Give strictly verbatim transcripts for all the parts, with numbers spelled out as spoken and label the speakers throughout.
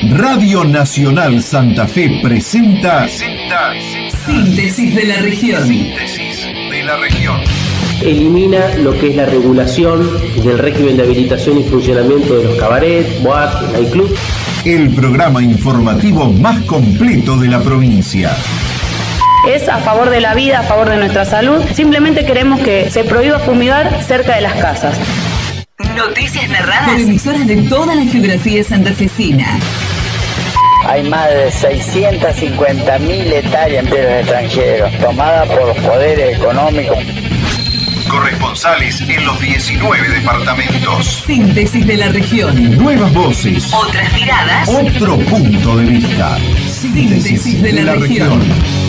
Speaker 1: Radio Nacional Santa Fe presenta, presenta
Speaker 2: Síntesis de la Región.
Speaker 1: Síntesis de la Región.
Speaker 3: Elimina lo que es la regulación del régimen de habilitación y funcionamiento de los cabarets, boates, nightclubs.
Speaker 1: El programa informativo más completo de la provincia.
Speaker 4: Es a favor de la vida, a favor de nuestra salud. Simplemente queremos que se prohíba fumigar cerca de las casas.
Speaker 2: Noticias narradas por emisoras de toda la geografía santafesina.
Speaker 5: Hay más de seiscientas cincuenta mil hectáreas en tierras extranjeros, tomadas por los poderes económicos.
Speaker 1: Corresponsales en los diecinueve departamentos.
Speaker 2: Síntesis de la región.
Speaker 1: Nuevas voces.
Speaker 2: Otras miradas.
Speaker 1: Otro punto de vista.
Speaker 2: Síntesis, Síntesis de, de la, la región. región.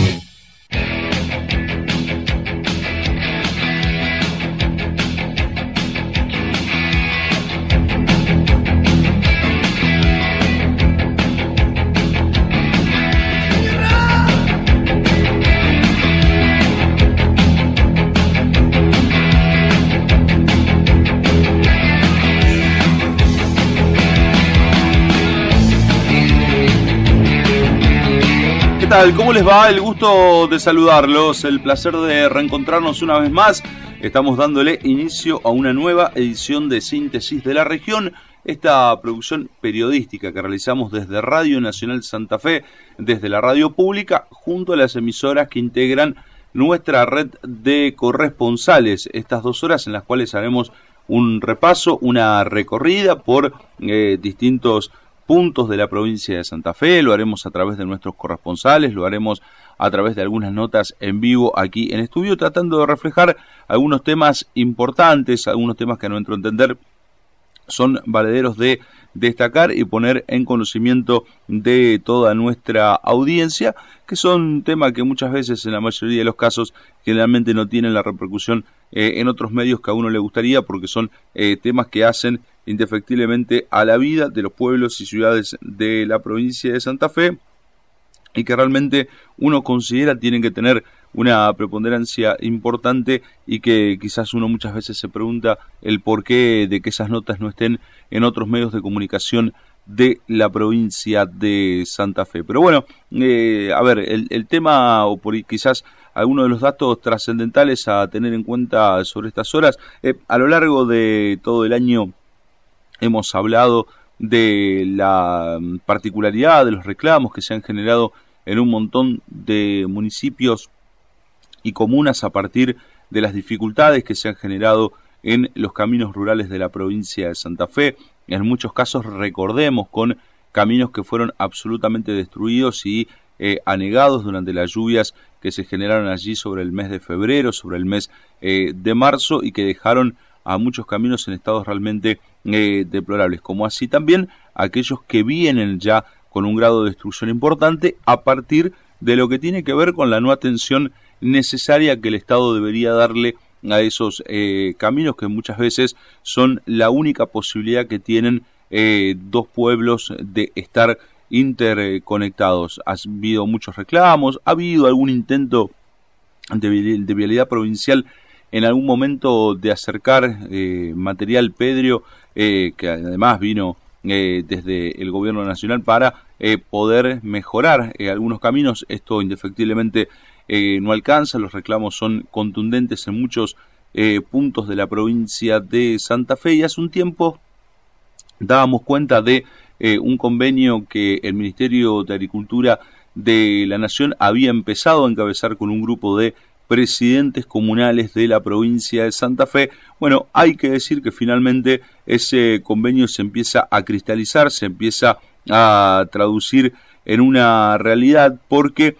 Speaker 6: ¿Qué tal? ¿Cómo les va? El gusto de saludarlos, el placer de reencontrarnos una vez más. Estamos dándole inicio a una nueva edición de Síntesis de la Región, esta producción periodística que realizamos desde Radio Nacional Santa Fe, desde la radio pública, junto a las emisoras que integran nuestra red de corresponsales. Estas dos horas en las cuales haremos un repaso, una recorrida por eh, distintos puntos de la provincia de Santa Fe. Lo haremos a través de nuestros corresponsales, lo haremos a través de algunas notas en vivo aquí en estudio, tratando de reflejar algunos temas importantes, algunos temas que a nuestro entender son valederos de destacar y poner en conocimiento de toda nuestra audiencia, que son temas que muchas veces, en la mayoría de los casos, generalmente no tienen la repercusión eh, en otros medios que a uno le gustaría, porque son eh, temas que hacen indefectiblemente a la vida de los pueblos y ciudades de la provincia de Santa Fe, y que realmente uno considera tienen que tener una preponderancia importante, y que quizás uno muchas veces se pregunta el porqué de que esas notas no estén en otros medios de comunicación de la provincia de Santa Fe. Pero bueno, eh, a ver, el, el tema, o por quizás algunos de los datos trascendentales a tener en cuenta sobre estas horas, eh, a lo largo de todo el año hemos hablado de la particularidad de los reclamos que se han generado en un montón de municipios y comunas a partir de las dificultades que se han generado en los caminos rurales de la provincia de Santa Fe. En muchos casos, recordemos, con caminos que fueron absolutamente destruidos y eh, anegados durante las lluvias que se generaron allí sobre el mes de febrero, sobre el mes eh, de marzo, y que dejaron a muchos caminos en estados realmente eh, deplorables, como así también aquellos que vienen ya con un grado de destrucción importante a partir de lo que tiene que ver con la no atención necesaria que el Estado debería darle a esos eh, caminos, que muchas veces son la única posibilidad que tienen eh, dos pueblos de estar interconectados. Ha habido muchos reclamos, ha habido algún intento de, de vialidad provincial en algún momento de acercar eh, material pétreo, eh, que además vino eh, desde el gobierno nacional para eh, poder mejorar eh, algunos caminos. Esto indefectiblemente eh, no alcanza, los reclamos son contundentes en muchos eh, puntos de la provincia de Santa Fe, y hace un tiempo dábamos cuenta de eh, un convenio que el Ministerio de Agricultura de la Nación había empezado a encabezar con un grupo de presidentes comunales de la provincia de Santa Fe. Bueno, hay que decir que finalmente ese convenio se empieza a cristalizar, se empieza a traducir en una realidad, porque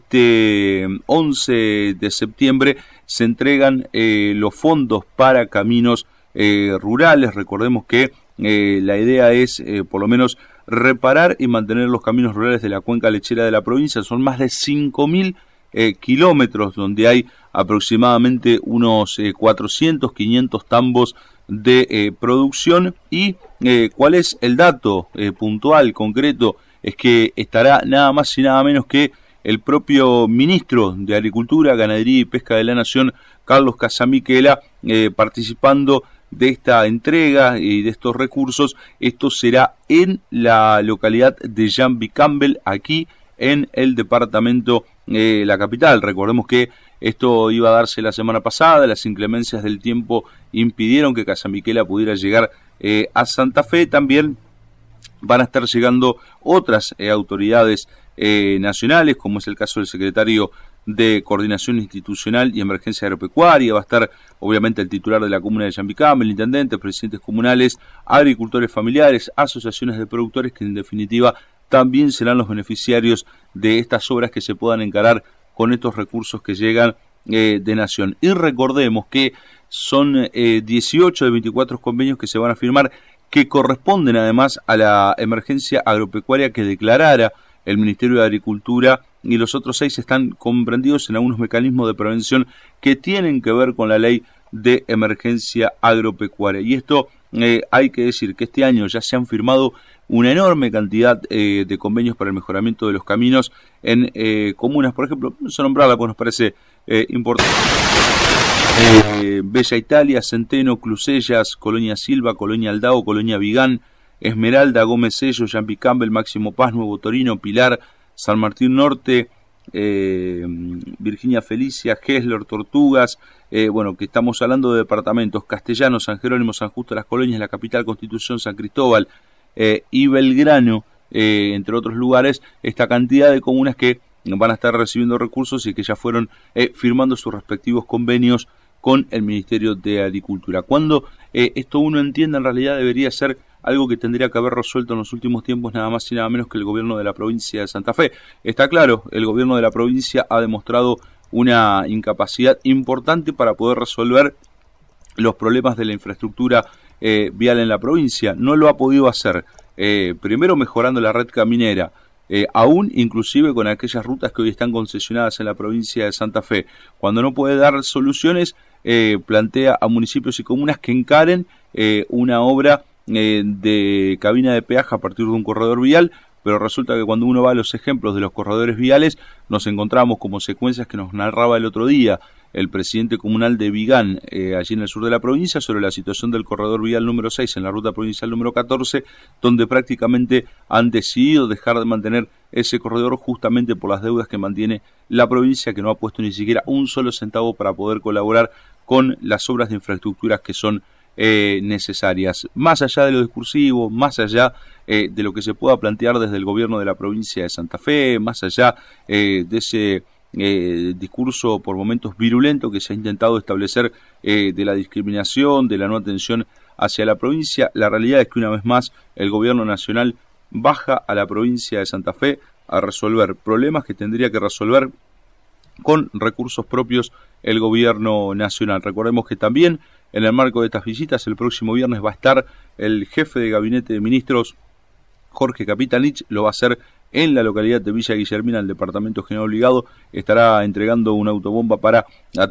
Speaker 6: este once de septiembre se entregan eh, los fondos para caminos eh, rurales. Recordemos que eh, la idea es eh, por lo menos reparar y mantener los caminos rurales de la cuenca lechera de la provincia. Son más de cinco mil Eh, kilómetros, donde hay aproximadamente unos eh, cuatrocientos, quinientos tambos de eh, producción. Y eh, ¿cuál es el dato eh, puntual, concreto? Es que estará nada más y nada menos que el propio ministro de Agricultura, Ganadería y Pesca de la Nación, Carlos Casamiquela, eh, participando de esta entrega y de estos recursos, esto será en la localidad de Jambi Campbell, aquí en el departamento eh, La Capital. Recordemos que esto iba a darse la semana pasada, las inclemencias del tiempo impidieron que Casamiquela pudiera llegar eh, a Santa Fe. También van a estar llegando otras eh, autoridades eh, nacionales, como es el caso del secretario de Coordinación Institucional y Emergencia Agropecuaria. Va a estar obviamente el titular de la comuna de Yambicam, el intendente, presidentes comunales, agricultores familiares, asociaciones de productores, que en definitiva también serán los beneficiarios de estas obras que se puedan encarar con estos recursos que llegan eh, de Nación. Y recordemos que son eh, dieciocho de veinticuatro convenios que se van a firmar, que corresponden además a la emergencia agropecuaria que declarara el Ministerio de Agricultura, y los otros seis están comprendidos en algunos mecanismos de prevención que tienen que ver con la ley de emergencia agropecuaria. Y esto eh, hay que decir que este año ya se han firmado una enorme cantidad eh, de convenios para el mejoramiento de los caminos en eh, comunas, por ejemplo, vamos a nombrarla porque nos parece eh, importante. Eh, Bella Italia, Centeno, Clusellas, Colonia Silva, Colonia Aldao, Colonia Vigán, Esmeralda, Gómez Sello, Jambi Campbell, Máximo Paz, Nuevo Torino, Pilar, San Martín Norte, eh, Virginia Felicia, Gesler, Tortugas, eh, bueno, que estamos hablando de departamentos, Castellano, San Jerónimo, San Justo, Las Colonias, La Capital, Constitución, San Cristóbal eh, y Belgrano, eh, entre otros lugares, esta cantidad de comunas que van a estar recibiendo recursos y que ya fueron eh, firmando sus respectivos convenios con el Ministerio de Agricultura. Cuando eh, esto uno entienda, en realidad debería ser algo que tendría que haber resuelto en los últimos tiempos nada más y nada menos que el gobierno de la provincia de Santa Fe. Está claro, el gobierno de la provincia ha demostrado una incapacidad importante para poder resolver los problemas de la infraestructura eh, vial en la provincia. No lo ha podido hacer, eh, primero mejorando la red caminera, eh, aún inclusive con aquellas rutas que hoy están concesionadas en la provincia de Santa Fe. Cuando no puede dar soluciones, eh, plantea a municipios y comunas que encaren eh, una obra Eh, de cabina de peaje a partir de un corredor vial, pero resulta que cuando uno va a los ejemplos de los corredores viales nos encontramos como secuencias que nos narraba el otro día el presidente comunal de Vigán, eh, allí en el sur de la provincia, sobre la situación del corredor vial número seis en la ruta provincial número catorce, donde prácticamente han decidido dejar de mantener ese corredor justamente por las deudas que mantiene la provincia, que no ha puesto ni siquiera un solo centavo para poder colaborar con las obras de infraestructuras que son Eh, necesarias, más allá de lo discursivo, más allá eh, de lo que se pueda plantear desde el gobierno de la provincia de Santa Fe, más allá eh, de ese eh, discurso por momentos virulento que se ha intentado establecer eh, de la discriminación, de la no atención hacia la provincia. La realidad es que una vez más el gobierno nacional baja a la provincia de Santa Fe a resolver problemas que tendría que resolver con recursos propios el gobierno nacional. Recordemos que también en el marco de estas visitas, el próximo viernes va a estar el jefe de gabinete de ministros, Jorge Capitanich, lo va a hacer en la localidad de Villa Guillermina, el departamento General Obligado. Estará entregando una autobomba para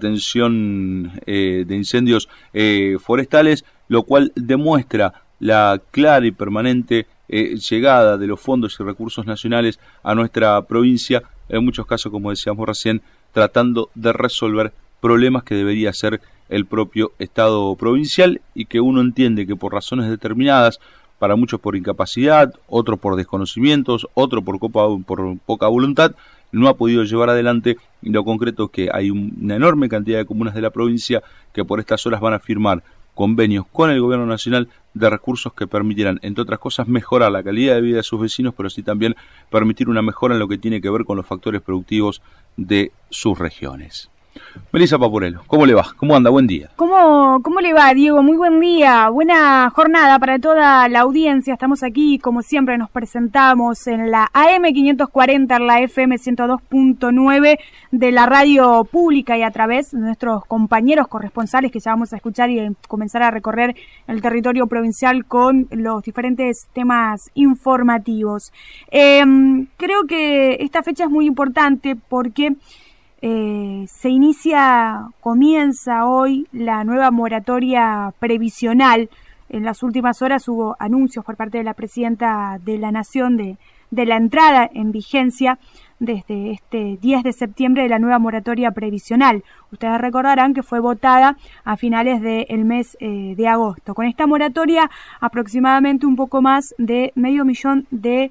Speaker 6: atención eh, de incendios eh, forestales, lo cual demuestra la clara y permanente eh, llegada de los fondos y recursos nacionales a nuestra provincia, en muchos casos, como decíamos recién, tratando de resolver problemas que debería ser el propio Estado provincial, y que uno entiende que por razones determinadas, para muchos por incapacidad, otros por desconocimientos, otro por, copa, por poca voluntad, no ha podido llevar adelante. Y lo concreto es que hay una enorme cantidad de comunas de la provincia que por estas horas van a firmar convenios con el gobierno nacional de recursos que permitirán, entre otras cosas, mejorar la calidad de vida de sus vecinos, pero sí también permitir una mejora en lo que tiene que ver con los factores productivos de sus regiones. Melissa Papurelo, ¿cómo le va? ¿Cómo anda? Buen día.
Speaker 7: ¿Cómo, ¿Cómo le va, Diego? Muy buen día, buena jornada para toda la audiencia. Estamos aquí, como siempre, nos presentamos en la A M quinientos cuarenta, en la F M ciento dos punto nueve de la radio pública, y a través de nuestros compañeros corresponsales que ya vamos a escuchar y comenzar a recorrer el territorio provincial con los diferentes temas informativos. Eh, creo que esta fecha es muy importante porque Eh, se inicia, comienza hoy la nueva moratoria previsional. En las últimas horas hubo anuncios por parte de la presidenta de la Nación de, de la entrada en vigencia desde este diez de septiembre de la nueva moratoria previsional. Ustedes recordarán que fue votada a finales del mes eh, de agosto. Con esta moratoria, aproximadamente un poco más de medio millón de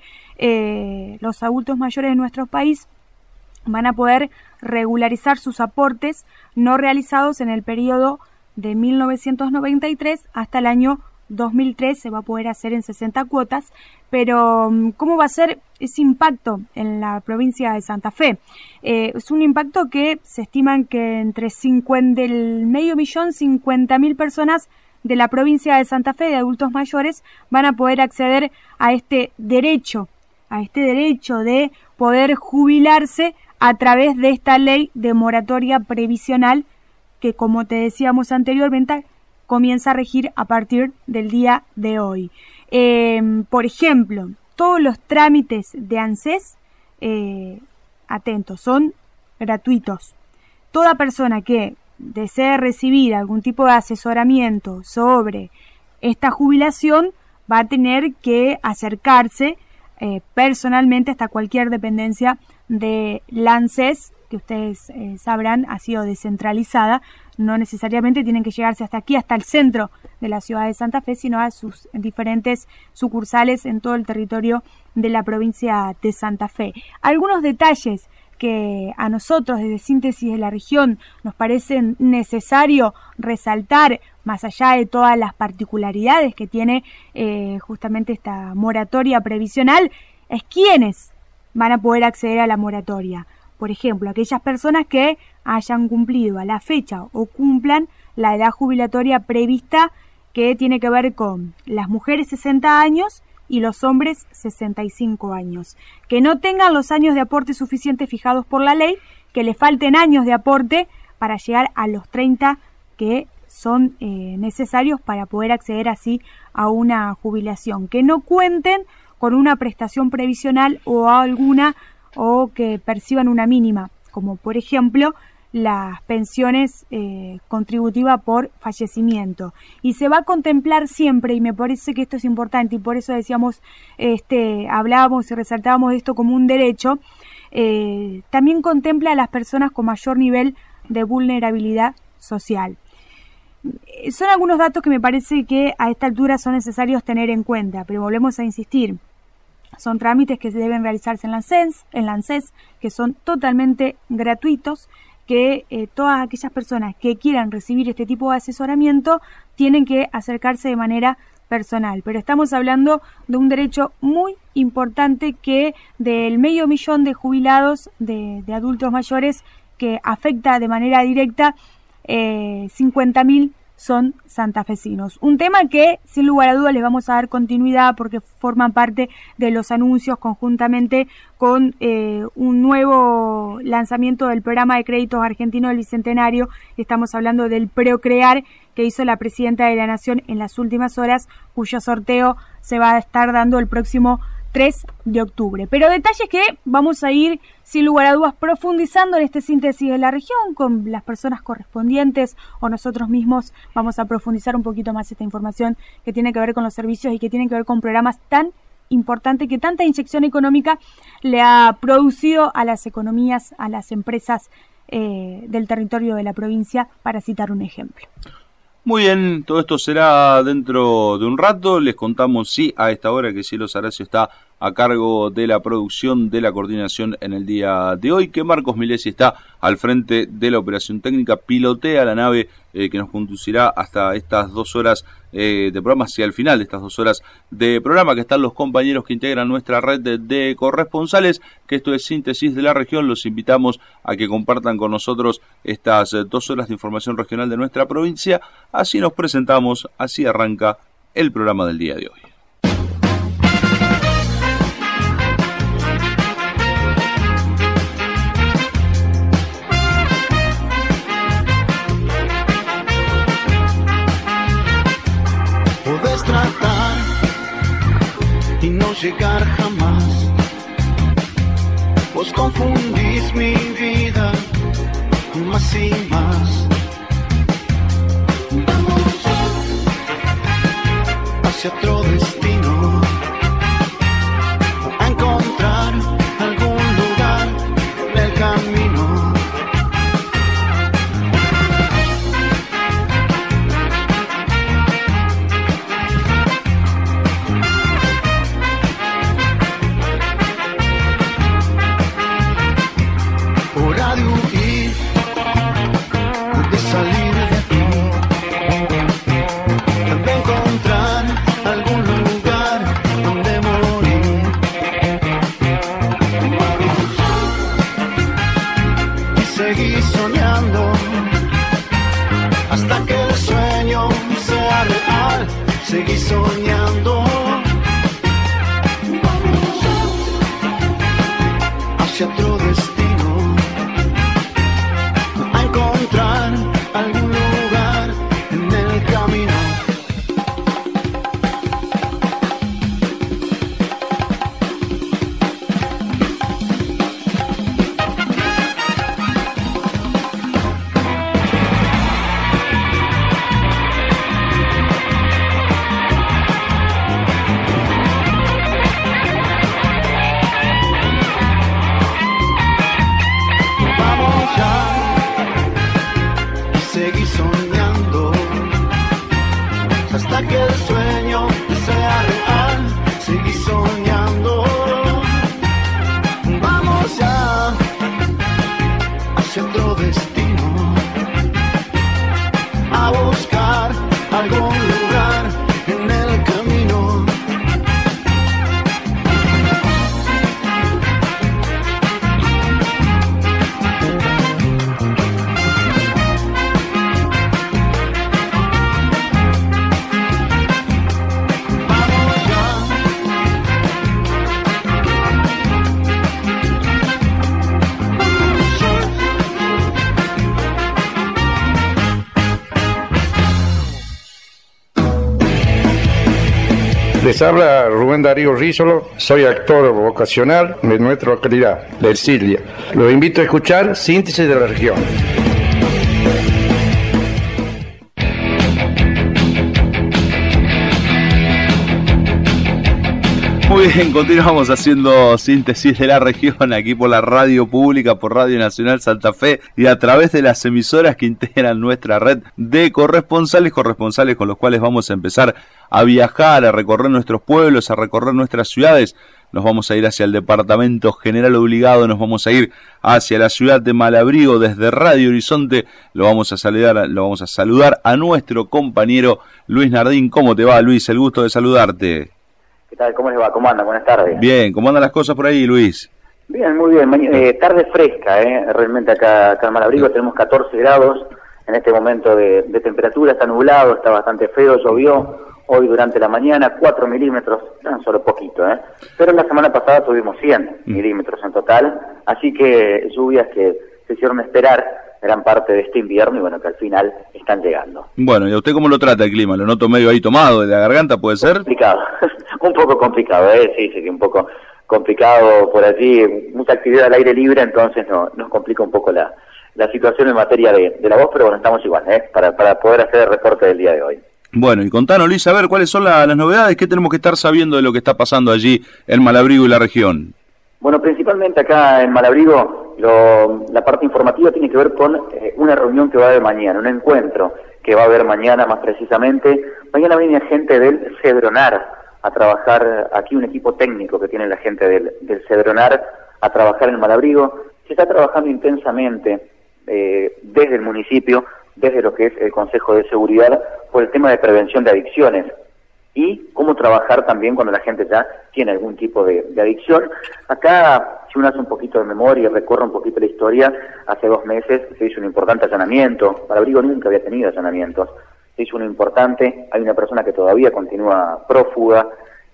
Speaker 7: eh, los adultos mayores de nuestro país van a poder regularizar sus aportes no realizados en el periodo de mil novecientos noventa y tres hasta el año dos mil tres. Se va a poder hacer en sesenta cuotas, pero ¿cómo va a ser ese impacto en la provincia de Santa Fe? Eh, es un impacto que se estiman que entre cincuenta, del medio millón, cincuenta mil personas de la provincia de Santa Fe, de adultos mayores, van a poder acceder a este derecho, a este derecho de poder jubilarse a través de esta ley de moratoria previsional que, como te decíamos anteriormente, comienza a regir a partir del día de hoy. Eh, por ejemplo, todos los trámites de ANSES, eh, atentos, son gratuitos. Toda persona que desee recibir algún tipo de asesoramiento sobre esta jubilación va a tener que acercarse eh, personalmente hasta cualquier dependencia de la ANSES, que ustedes eh, sabrán ha sido descentralizada. No necesariamente tienen que llegarse hasta aquí, hasta el centro de la ciudad de Santa Fe, sino a sus diferentes sucursales en todo el territorio de la provincia de Santa Fe. Algunos detalles que a nosotros desde Síntesis de la Región nos parecen necesario resaltar, más allá de todas las particularidades que tiene eh, justamente esta moratoria previsional, es quiénes van a poder acceder a la moratoria. Por ejemplo, aquellas personas que hayan cumplido a la fecha o cumplan la edad jubilatoria prevista, que tiene que ver con las mujeres sesenta años y los hombres sesenta y cinco años. Que no tengan los años de aporte suficientes fijados por la ley, que le falten años de aporte para llegar a los treinta que son eh, necesarios para poder acceder así a una jubilación. Que no cuenten con una prestación previsional o alguna o que perciban una mínima, como por ejemplo las pensiones eh, contributivas por fallecimiento. Y se va a contemplar siempre, y me parece que esto es importante, y por eso decíamos, este, hablábamos y resaltábamos esto como un derecho, eh, también contempla a las personas con mayor nivel de vulnerabilidad social. Son algunos datos que me parece que a esta altura son necesarios tener en cuenta, pero volvemos a insistir. Son trámites que se deben realizarse en la ANSES, en la ANSES, que son totalmente gratuitos, que eh, todas aquellas personas que quieran recibir este tipo de asesoramiento tienen que acercarse de manera personal. Pero estamos hablando de un derecho muy importante que del medio millón de jubilados, de, de adultos mayores, que afecta de manera directa, eh, cincuenta mil son santafesinos. Un tema que sin lugar a dudas les vamos a dar continuidad porque forman parte de los anuncios conjuntamente con eh, un nuevo lanzamiento del programa de créditos argentino del Bicentenario. Estamos hablando del Procrear que hizo la Presidenta de la Nación en las últimas horas, cuyo sorteo se va a estar dando el próximo tres de octubre. Pero detalles que vamos a ir sin lugar a dudas profundizando en este Síntesis de la Región con las personas correspondientes, o nosotros mismos vamos a profundizar un poquito más esta información que tiene que ver con los servicios y que tiene que ver con programas tan importantes que tanta inyección económica le ha producido a las economías, a las empresas eh, del territorio de la provincia, para citar un ejemplo.
Speaker 6: Muy bien, todo esto será dentro de un rato. Les contamos, sí, a esta hora que Cielo Saracio está a cargo de la producción, de la coordinación en el día de hoy, que Marcos Milesi está al frente de la operación técnica, pilotea la nave eh, que nos conducirá hasta estas dos horas eh, de programa, hacia el final de estas dos horas de programa, que están los compañeros que integran nuestra red de, de corresponsales, que esto es Síntesis de la Región. Los invitamos a que compartan con nosotros estas eh, dos horas de información regional de nuestra provincia. Así nos presentamos, así arranca el programa del día de hoy.
Speaker 8: Podés tratar y no llegar jamás. Vos confundís mi vida más y más. Vamos hacia otro destino, a encontrar algún lugar
Speaker 9: Les habla Rubén Darío Rizolo, soy actor vocacional de nuestra localidad, de Ercilia. Los invito a escuchar Síntesis de la Región.
Speaker 6: Muy bien, continuamos haciendo Síntesis de la Región aquí por la radio pública, por Radio Nacional Santa Fe y a través de las emisoras que integran nuestra red de corresponsales, corresponsales con los cuales vamos a empezar a viajar, a recorrer nuestros pueblos, a recorrer nuestras ciudades. Nos vamos a ir hacia el departamento General Obligado, nos vamos a ir hacia la ciudad de Malabrigo desde Radio Horizonte. Lo vamos a saludar, lo vamos a saludar a nuestro compañero Luis Nardín. ¿Cómo te va, Luis? El gusto de saludarte.
Speaker 10: ¿Qué tal? ¿Cómo les va? ¿Cómo andan? Buenas tardes.
Speaker 6: Bien, ¿cómo andan las cosas por ahí, Luis?
Speaker 10: Bien, muy bien. Eh, tarde fresca, ¿eh? Realmente acá, acá en Malabrigo tenemos catorce grados en este momento de, de temperatura, está nublado, está bastante feo, llovió hoy durante la mañana, cuatro milímetros, tan solo poquito, ¿eh? Pero la semana pasada tuvimos cien milímetros en total, así que lluvias que se hicieron esperar gran parte de este invierno y bueno, que al final están llegando.
Speaker 6: Bueno, ¿y a usted cómo lo trata el clima? ¿Lo noto medio ahí tomado de la garganta, puede ser?
Speaker 10: Complicado, un poco complicado, ¿eh? Sí, sí, un poco complicado por allí, mucha actividad al aire libre, entonces no, nos complica un poco la, la situación en materia de, de la voz, pero bueno, estamos igual, ¿eh? Para, para poder hacer el reporte del día de hoy.
Speaker 6: Bueno, y contanos, Luis, a ver, ¿cuáles son la, las novedades? ¿Qué tenemos que estar sabiendo de lo que está pasando allí en Malabrigo y la región?
Speaker 10: Bueno, principalmente acá en Malabrigo, lo, la parte informativa tiene que ver con eh, una reunión que va a haber mañana, un encuentro que va a haber mañana más precisamente. Mañana viene gente del Cedronar a trabajar, aquí un equipo técnico que tiene la gente del, del Cedronar a trabajar en Malabrigo. Se está trabajando intensamente eh, desde el municipio, desde lo que es el Consejo de Seguridad, por el tema de prevención de adicciones y cómo trabajar también cuando la gente ya tiene algún tipo de, de adicción. Acá, si uno hace un poquito de memoria y recorre un poquito la historia, hace dos meses se hizo un importante allanamiento. Malabrigo nunca había tenido allanamientos. Se hizo uno importante, hay una persona que todavía continúa prófuga,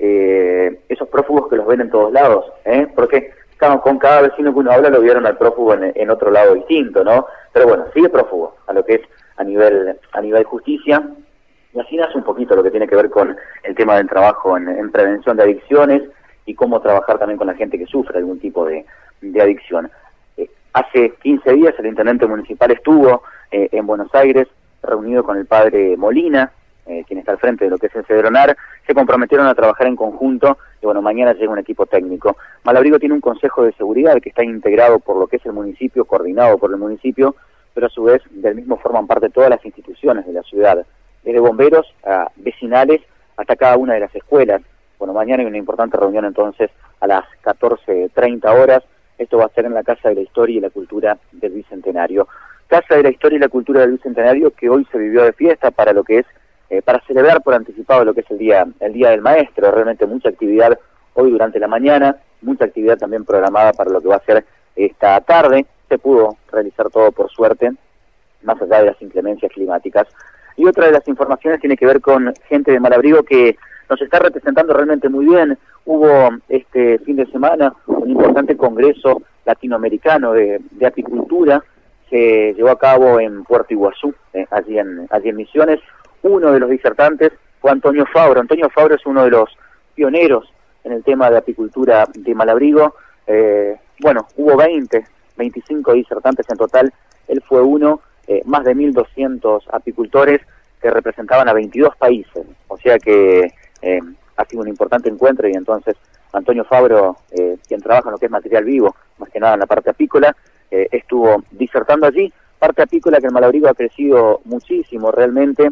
Speaker 10: eh, esos prófugos que los ven en todos lados, ¿eh? Porque claro, con cada vecino que uno habla lo vieron al prófugo en, en otro lado distinto, ¿no? Pero bueno, sigue prófugo a lo que es a nivel, a nivel justicia. Y así nace un poquito lo que tiene que ver con el tema del trabajo en, en prevención de adicciones y cómo trabajar también con la gente que sufre algún tipo de, de adicción. Eh, hace quince días el intendente municipal estuvo eh, en Buenos Aires reunido con el padre Molina, eh, quien está al frente de lo que es el Cedronar. Se comprometieron a trabajar en conjunto y bueno, mañana llega un equipo técnico. Malabrigo tiene un consejo de seguridad que está integrado por lo que es el municipio, coordinado por el municipio, pero a su vez del mismo forman parte todas las instituciones de la ciudad, desde bomberos a vecinales hasta cada una de las escuelas. Bueno, mañana hay una importante reunión entonces a las catorce treinta horas. Esto va a ser en la Casa de la Historia y la Cultura del Bicentenario. Casa de la Historia y la Cultura del Bicentenario que hoy se vivió de fiesta para lo que es, eh, para celebrar por anticipado lo que es el día, el Día del Maestro. Realmente mucha actividad hoy durante la mañana, mucha actividad también programada para lo que va a ser esta tarde. Se pudo realizar todo por suerte, más allá de las inclemencias climáticas. Y otra de las informaciones tiene que ver con gente de Malabrigo que nos está representando realmente muy bien. Hubo este fin de semana un importante congreso latinoamericano de, de apicultura, se llevó a cabo en Puerto Iguazú, eh, allí, en, allí en Misiones. Uno de los disertantes fue Antonio Fabro. Antonio Fabro es uno de los pioneros en el tema de apicultura de Malabrigo. Eh, bueno, hubo veinte, veinticinco disertantes en total, él fue uno. Eh, más de mil doscientos apicultores que representaban a veintidós países, o sea que eh, ha sido un importante encuentro y entonces Antonio Fabro, eh, quien trabaja en lo que es material vivo, más que nada en la parte apícola, eh, estuvo disertando allí, parte apícola que en Malabrigo ha crecido muchísimo realmente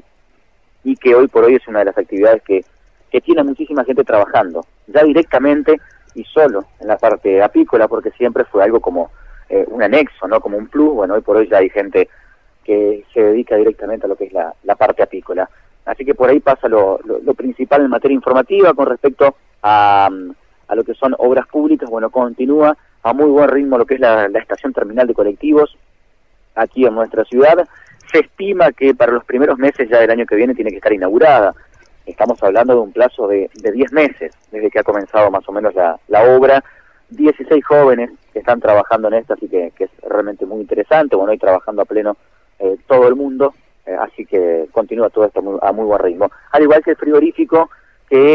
Speaker 10: y que hoy por hoy es una de las actividades que, que tiene muchísima gente trabajando, ya directamente y solo en la parte apícola, porque siempre fue algo como eh, un anexo, ¿no? Como un plus. Bueno, hoy por hoy ya hay gente que se dedica directamente a lo que es la, la parte apícola. Así que por ahí pasa lo, lo, lo principal en materia informativa con respecto a, a lo que son obras públicas. Bueno, continúa a muy buen ritmo lo que es la, la estación terminal de colectivos aquí en nuestra ciudad. Se estima que para los primeros meses ya del año que viene tiene que estar inaugurada. Estamos hablando de un plazo de, de diez meses desde que ha comenzado más o menos la, la obra. dieciséis jóvenes que están trabajando en esto, así que, que es realmente muy interesante. Bueno, hoy trabajando a pleno eh, todo el mundo, eh, así que continúa todo esto muy, a muy buen ritmo. Al igual que el frigorífico que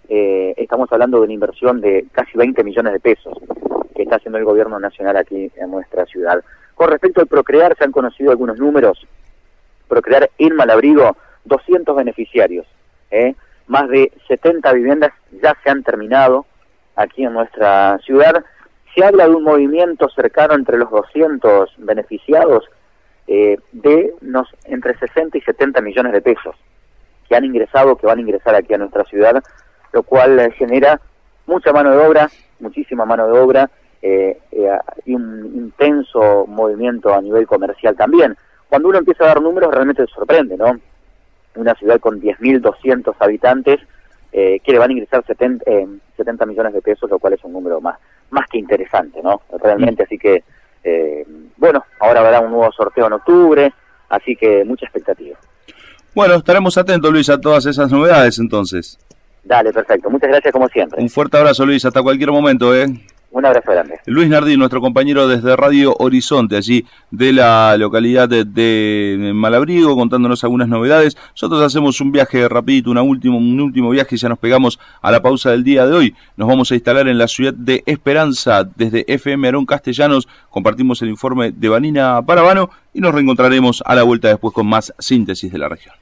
Speaker 10: eh, estamos hablando de una inversión de casi veinte millones de pesos que está haciendo el gobierno nacional aquí en nuestra ciudad. Con respecto al Procrear, se han conocido algunos números. Procrear en Malabrigo, doscientos beneficiarios, ¿eh? Más de setenta viviendas ya se han terminado aquí en nuestra ciudad. Se habla de un movimiento cercano entre los doscientos beneficiados eh, de unos entre sesenta y setenta millones de pesos que han ingresado, que van a ingresar aquí a nuestra ciudad, lo cual eh, genera mucha mano de obra, muchísima mano de obra eh, eh, y un intenso movimiento a nivel comercial también. Cuando uno empieza a dar números realmente se sorprende, ¿no? Una ciudad con diez mil doscientos habitantes eh, que le van a ingresar setenta, eh, setenta millones de pesos, lo cual es un número más, más que interesante, ¿no? Realmente, así que, eh, bueno, ahora habrá un nuevo sorteo en octubre, así que mucha expectativa.
Speaker 6: Bueno, estaremos atentos, Luis, a todas esas novedades, entonces.
Speaker 10: Dale, perfecto. Muchas gracias, como siempre.
Speaker 6: Un fuerte abrazo, Luis. Hasta cualquier momento, ¿eh?
Speaker 10: Un abrazo grande.
Speaker 6: Luis Nardín, nuestro compañero desde Radio Horizonte, allí de la localidad de, de Malabrigo, contándonos algunas novedades. Nosotros hacemos un viaje rapidito, una último, un último viaje y ya nos pegamos a la pausa del día de hoy. Nos vamos a instalar en la ciudad de Esperanza. Desde F M Aarón Castellanos compartimos el informe de Vanina Paravano y nos reencontraremos a la vuelta después con más síntesis de la región.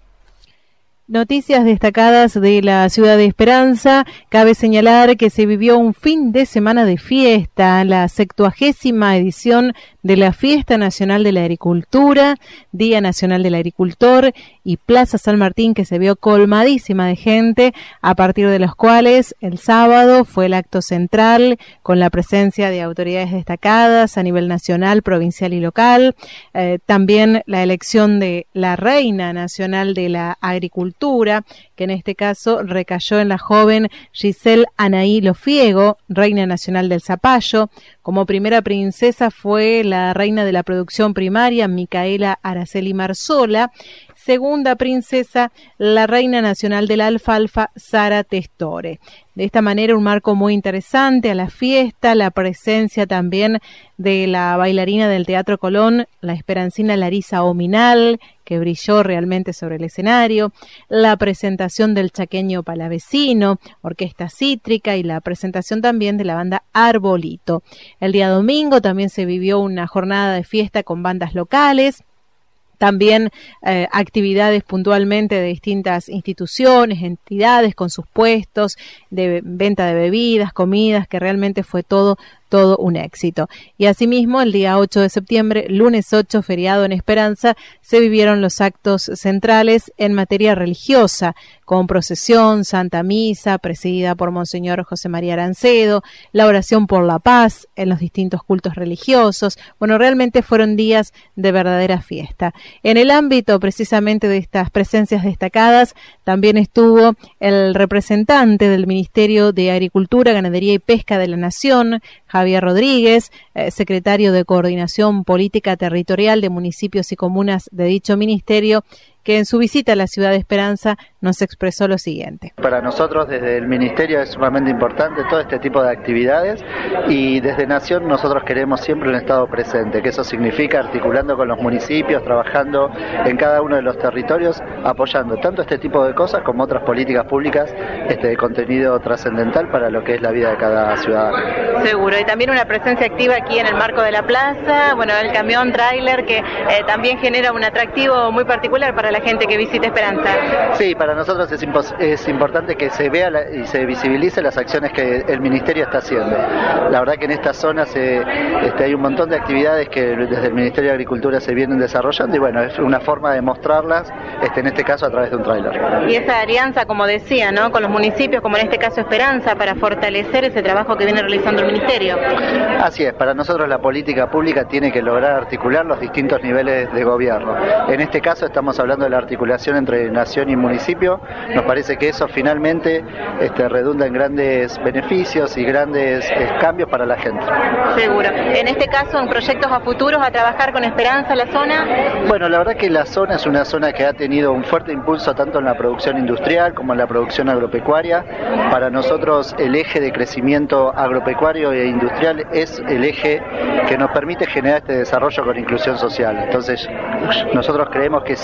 Speaker 11: Noticias destacadas de la ciudad de Esperanza. Cabe señalar que se vivió un fin de semana de fiesta, la septuagésima edición de la Fiesta Nacional de la Agricultura, Día Nacional del Agricultor y Plaza San Martín, que se vio colmadísima de gente, a partir de los cuales el sábado fue el acto central con la presencia de autoridades destacadas a nivel nacional, provincial y local. Eh, también la elección de la Reina Nacional de la Agricultura, que en este caso recayó en la joven Giselle Anaí Lofiego, Reina Nacional del Zapallo. Como primera princesa fue la reina de la producción primaria, Micaela Araceli Marzola. Segunda princesa, la reina nacional de la alfalfa, Sara Testore. De esta manera, un marco muy interesante a la fiesta, la presencia también de la bailarina del Teatro Colón, la esperancina Larisa Ominal, que brilló realmente sobre el escenario, la presentación del chaqueño palavecino, orquesta cítrica y la presentación también de la banda Arbolito. El día domingo también se vivió una jornada de fiesta con bandas locales, también eh, actividades puntualmente de distintas instituciones, entidades con sus puestos de venta de bebidas, comidas, que realmente fue todo todo un éxito. Y asimismo, el día ocho de septiembre, lunes ocho, feriado en Esperanza, se vivieron los actos centrales en materia religiosa, con procesión, Santa Misa, presidida por Monseñor José María Arancedo, la oración por la paz en los distintos cultos religiosos. Bueno, realmente fueron días de verdadera fiesta. En el ámbito precisamente de estas presencias destacadas, también estuvo el representante del Ministerio de Agricultura, Ganadería y Pesca de la Nación, Javier Rodríguez, eh, secretario de Coordinación Política Territorial de Municipios y Comunas de dicho ministerio, que en su visita a la ciudad de Esperanza nos expresó lo siguiente.
Speaker 12: Para nosotros desde el Ministerio es sumamente importante todo este tipo de actividades y desde Nación nosotros queremos siempre un Estado presente, que eso significa articulando con los municipios, trabajando en cada uno de los territorios, apoyando tanto este tipo de cosas como otras políticas públicas este, de contenido trascendental para lo que es la vida de cada ciudadano.
Speaker 4: Seguro, y también una presencia activa aquí en el marco de la plaza, bueno, el camión tráiler que eh, también genera un atractivo muy particular para la gente que visita Esperanza.
Speaker 12: Sí, para nosotros es, es importante que se vea la, y se visibilice las acciones que el Ministerio está haciendo. La verdad que en esta zona se, este, hay un montón de actividades que desde el Ministerio de Agricultura se vienen desarrollando y bueno, es una forma de mostrarlas, este, en este caso a través de un tráiler.
Speaker 4: Y esa alianza, como decía, ¿no?, con los municipios, como en este caso Esperanza, para fortalecer ese trabajo que viene realizando el Ministerio.
Speaker 12: Así es, para nosotros la política pública tiene que lograr articular los distintos niveles de gobierno. En este caso estamos hablando de la articulación entre nación y municipio. Nos parece que eso finalmente este, redunda en grandes beneficios y grandes eh, cambios para la gente.
Speaker 4: Seguro. En este caso, en proyectos a futuros, a trabajar con Esperanza la zona.
Speaker 12: Bueno, la verdad que la zona es una zona que ha tenido un fuerte impulso tanto en la producción industrial como en la producción agropecuaria. Para nosotros el eje de crecimiento agropecuario e industrial es el eje que nos permite generar este desarrollo con inclusión social. Entonces, nosotros creemos que siempre hay nuevos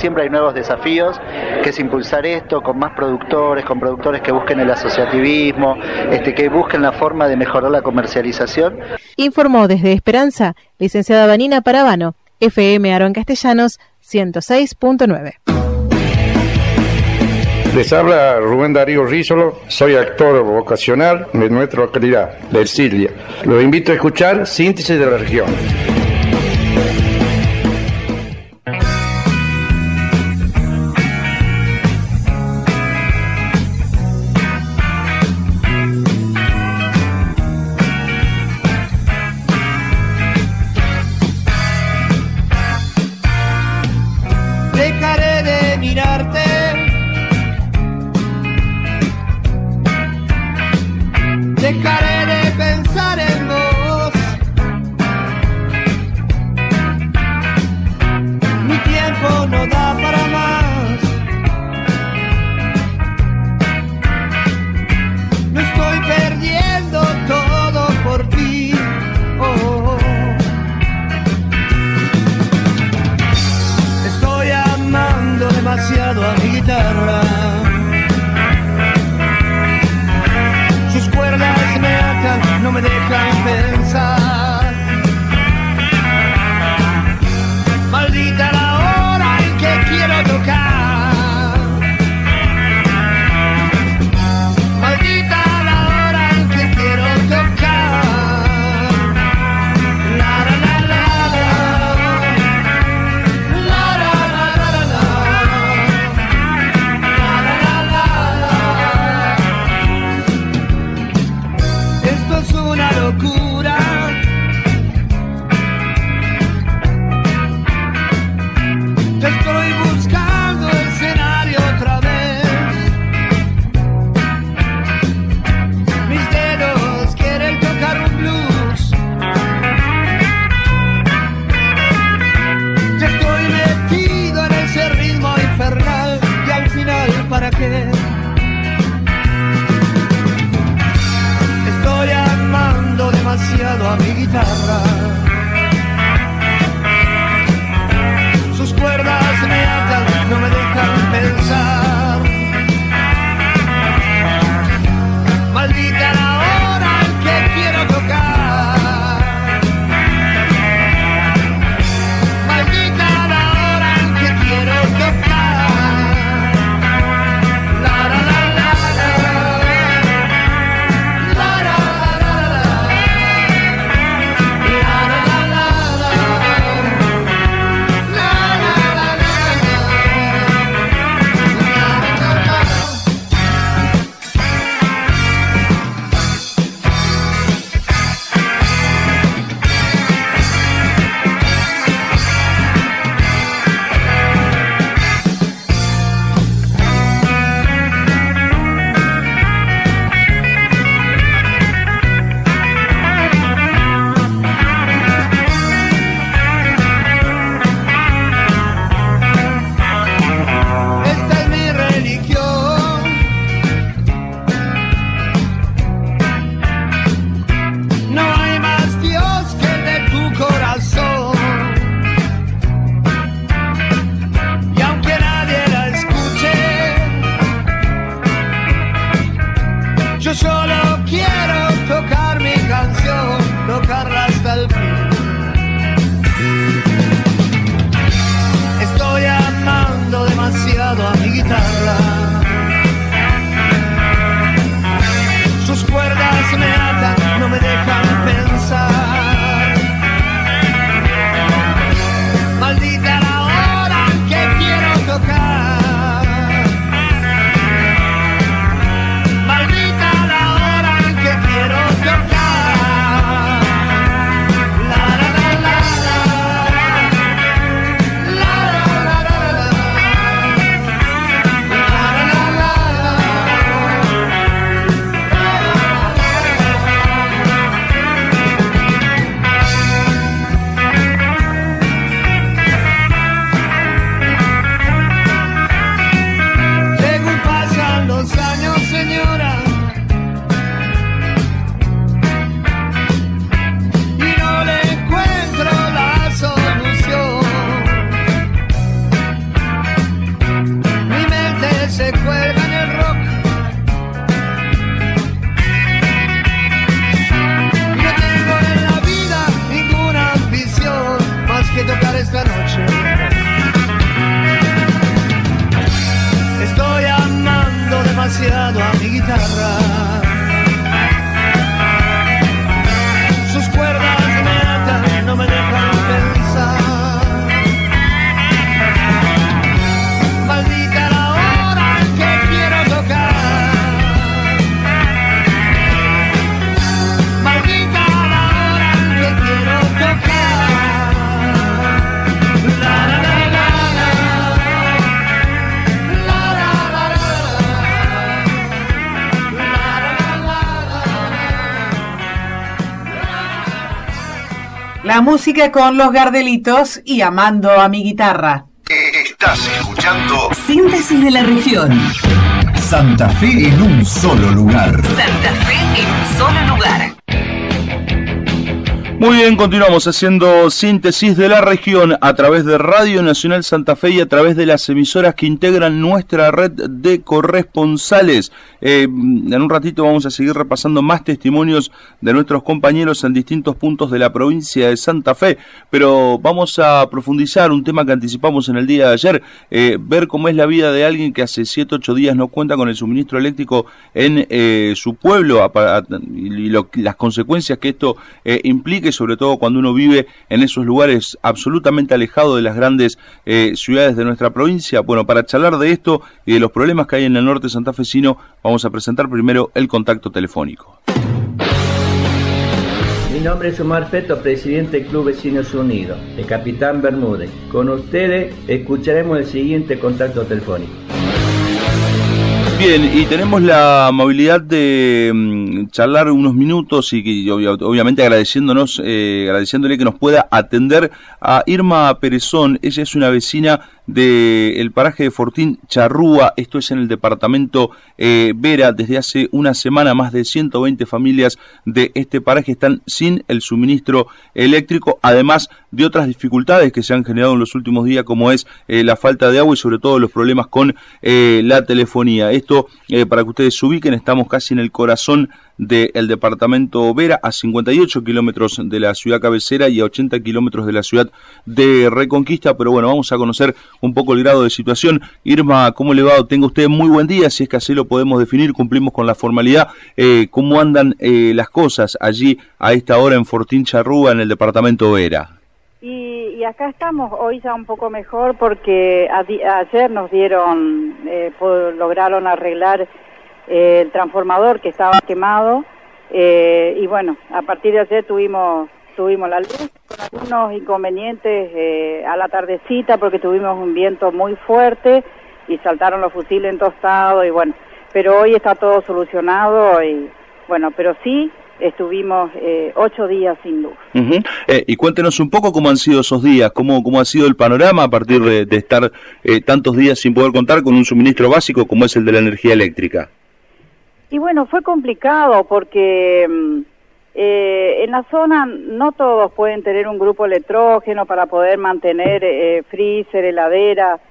Speaker 12: nuevos desafíos, que es impulsar esto con más productores, con productores que busquen el asociativismo, este, que busquen la forma de mejorar la comercialización.
Speaker 11: Informó desde Esperanza, licenciada Vanina Parabano, F M Aro en Castellanos, ciento seis punto nueve.
Speaker 9: Les habla Rubén Darío Rízolo, soy actor vocacional de nuestra localidad, de Ercilia. Los invito a escuchar Síntesis de la Región.
Speaker 8: Dejaré de mirarte, dejaré de pensar en vos. Mi tiempo no da para más. No estoy perdiendo todo por ti. Oh. Estoy amando demasiado a mi guitarra. Sus cuerdas me atan, no me dejan pensar. Maldita la hora en que quiero tocar. Maldita la hora en que quiero tocar. La la la la la. La la la la la. La la la la la. Esto es una locura. Te estoy buscando escenario otra vez. Mis dedos quieren tocar un blues. Yo estoy metido en ese ritmo infernal. Y al final, ¿para qué? Estoy amando demasiado a mi guitarra. Sus cuerdas me atan, no me dejan pensar. Maldita la hora en que quiero tocar. Maldita la hora en que quiero tocar. La la la la la. La la la la la. La
Speaker 13: La música con Los Gardelitos y Amando a mi guitarra.
Speaker 1: Estás escuchando
Speaker 2: Síntesis de la región.
Speaker 1: Santa Fe en un solo lugar.
Speaker 2: Santa Fe en un solo lugar.
Speaker 6: Muy bien, continuamos haciendo síntesis de la región a través de Radio Nacional Santa Fe y a través de las emisoras que integran nuestra red de corresponsales. Eh, en un ratito vamos a seguir repasando más testimonios de nuestros compañeros en distintos puntos de la provincia de Santa Fe, pero vamos a profundizar un tema que anticipamos en el día de ayer, eh, ver cómo es la vida de alguien que hace siete, ocho días no cuenta con el suministro eléctrico en eh, su pueblo a, a, y lo, las consecuencias que esto eh, implique, sobre todo cuando uno vive en esos lugares absolutamente alejados de las grandes eh, ciudades de nuestra provincia. Bueno, para charlar de esto y de los problemas que hay en el norte santafesino, vamos a presentar primero el contacto telefónico.
Speaker 14: Mi nombre es Omar Feto, presidente del Club Vecinos Unidos, de Capitán Bermúdez. Con ustedes escucharemos el siguiente contacto telefónico.
Speaker 6: Bien, y tenemos la amabilidad de um, charlar unos minutos y, y obviamente agradeciéndonos, eh, agradeciéndole que nos pueda atender a Irma Perezón. Ella es una vecina del paraje de Fortín Charrúa, esto es en el departamento eh, Vera. Desde hace una semana más de ciento veinte familias de este paraje están sin el suministro eléctrico, además de otras dificultades que se han generado en los últimos días, como es eh, la falta de agua y sobre todo los problemas con eh, la telefonía. Esto, eh, para que ustedes se ubiquen, estamos casi en el corazón del departamento Vera, a cincuenta y ocho kilómetros de la ciudad cabecera y a ochenta kilómetros de la ciudad de Reconquista, pero bueno, vamos a conocer un poco el grado de situación. Irma, ¿cómo le va? Tenga usted muy buen día, si es que así lo podemos definir, cumplimos con la formalidad. Eh, ¿Cómo andan eh, las cosas allí a esta hora en Fortín Charrúa, en el departamento Vera?
Speaker 15: Y, y acá estamos hoy ya un poco mejor porque a, ayer nos dieron, eh, lograron arreglar eh, el transformador que estaba quemado, eh, y bueno, a partir de ayer tuvimos tuvimos la luz con algunos inconvenientes eh, a la tardecita porque tuvimos un viento muy fuerte y saltaron los fusibles en tostado y bueno, pero hoy está todo solucionado y bueno, pero sí estuvimos eh, ocho días sin luz.
Speaker 6: Uh-huh. eh, y cuéntenos un poco cómo han sido esos días, cómo, cómo ha sido el panorama a partir de, de estar eh, tantos días sin poder contar con un suministro básico como es el de la energía eléctrica.
Speaker 15: Y bueno, fue complicado porque eh, en la zona no todos pueden tener un grupo electrógeno para poder mantener eh, freezer, heladera,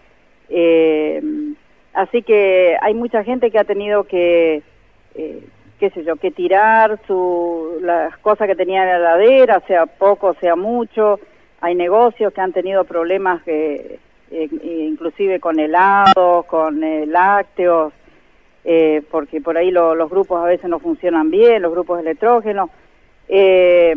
Speaker 15: eh, así que hay mucha gente que ha tenido que, eh, qué sé yo, que tirar su, las cosas que tenía en la heladera, sea poco, sea mucho. Hay negocios que han tenido problemas que, eh, inclusive con helados, con eh, lácteos, Eh, porque por ahí lo, los grupos a veces no funcionan bien, los grupos electrógenos, eh,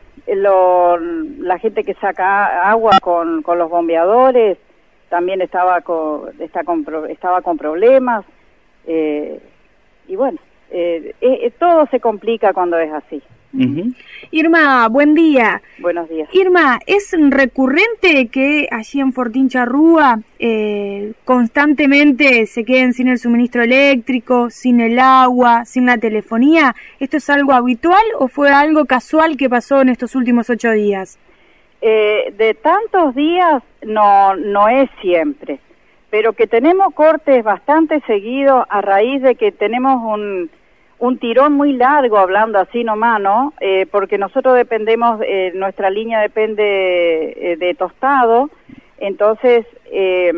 Speaker 15: lo, la gente que saca agua con, con los bombeadores también estaba con, está con, estaba con problemas, eh, y bueno, eh, eh, todo se complica cuando es así.
Speaker 7: Uh-huh. Irma, buen día.
Speaker 15: Buenos días.
Speaker 7: Irma, ¿es recurrente que allí en Fortín Charrúa eh, constantemente se queden sin el suministro eléctrico, sin el agua, sin la telefonía? ¿Esto es algo habitual o fue algo casual que pasó en estos últimos ocho días?
Speaker 15: Eh, de tantos días no, no es siempre, pero que tenemos cortes bastante seguidos a raíz de que tenemos un... un tirón muy largo, hablando así nomás, ¿no? Eh, porque nosotros dependemos, eh, nuestra línea depende eh, de tostado, entonces eh,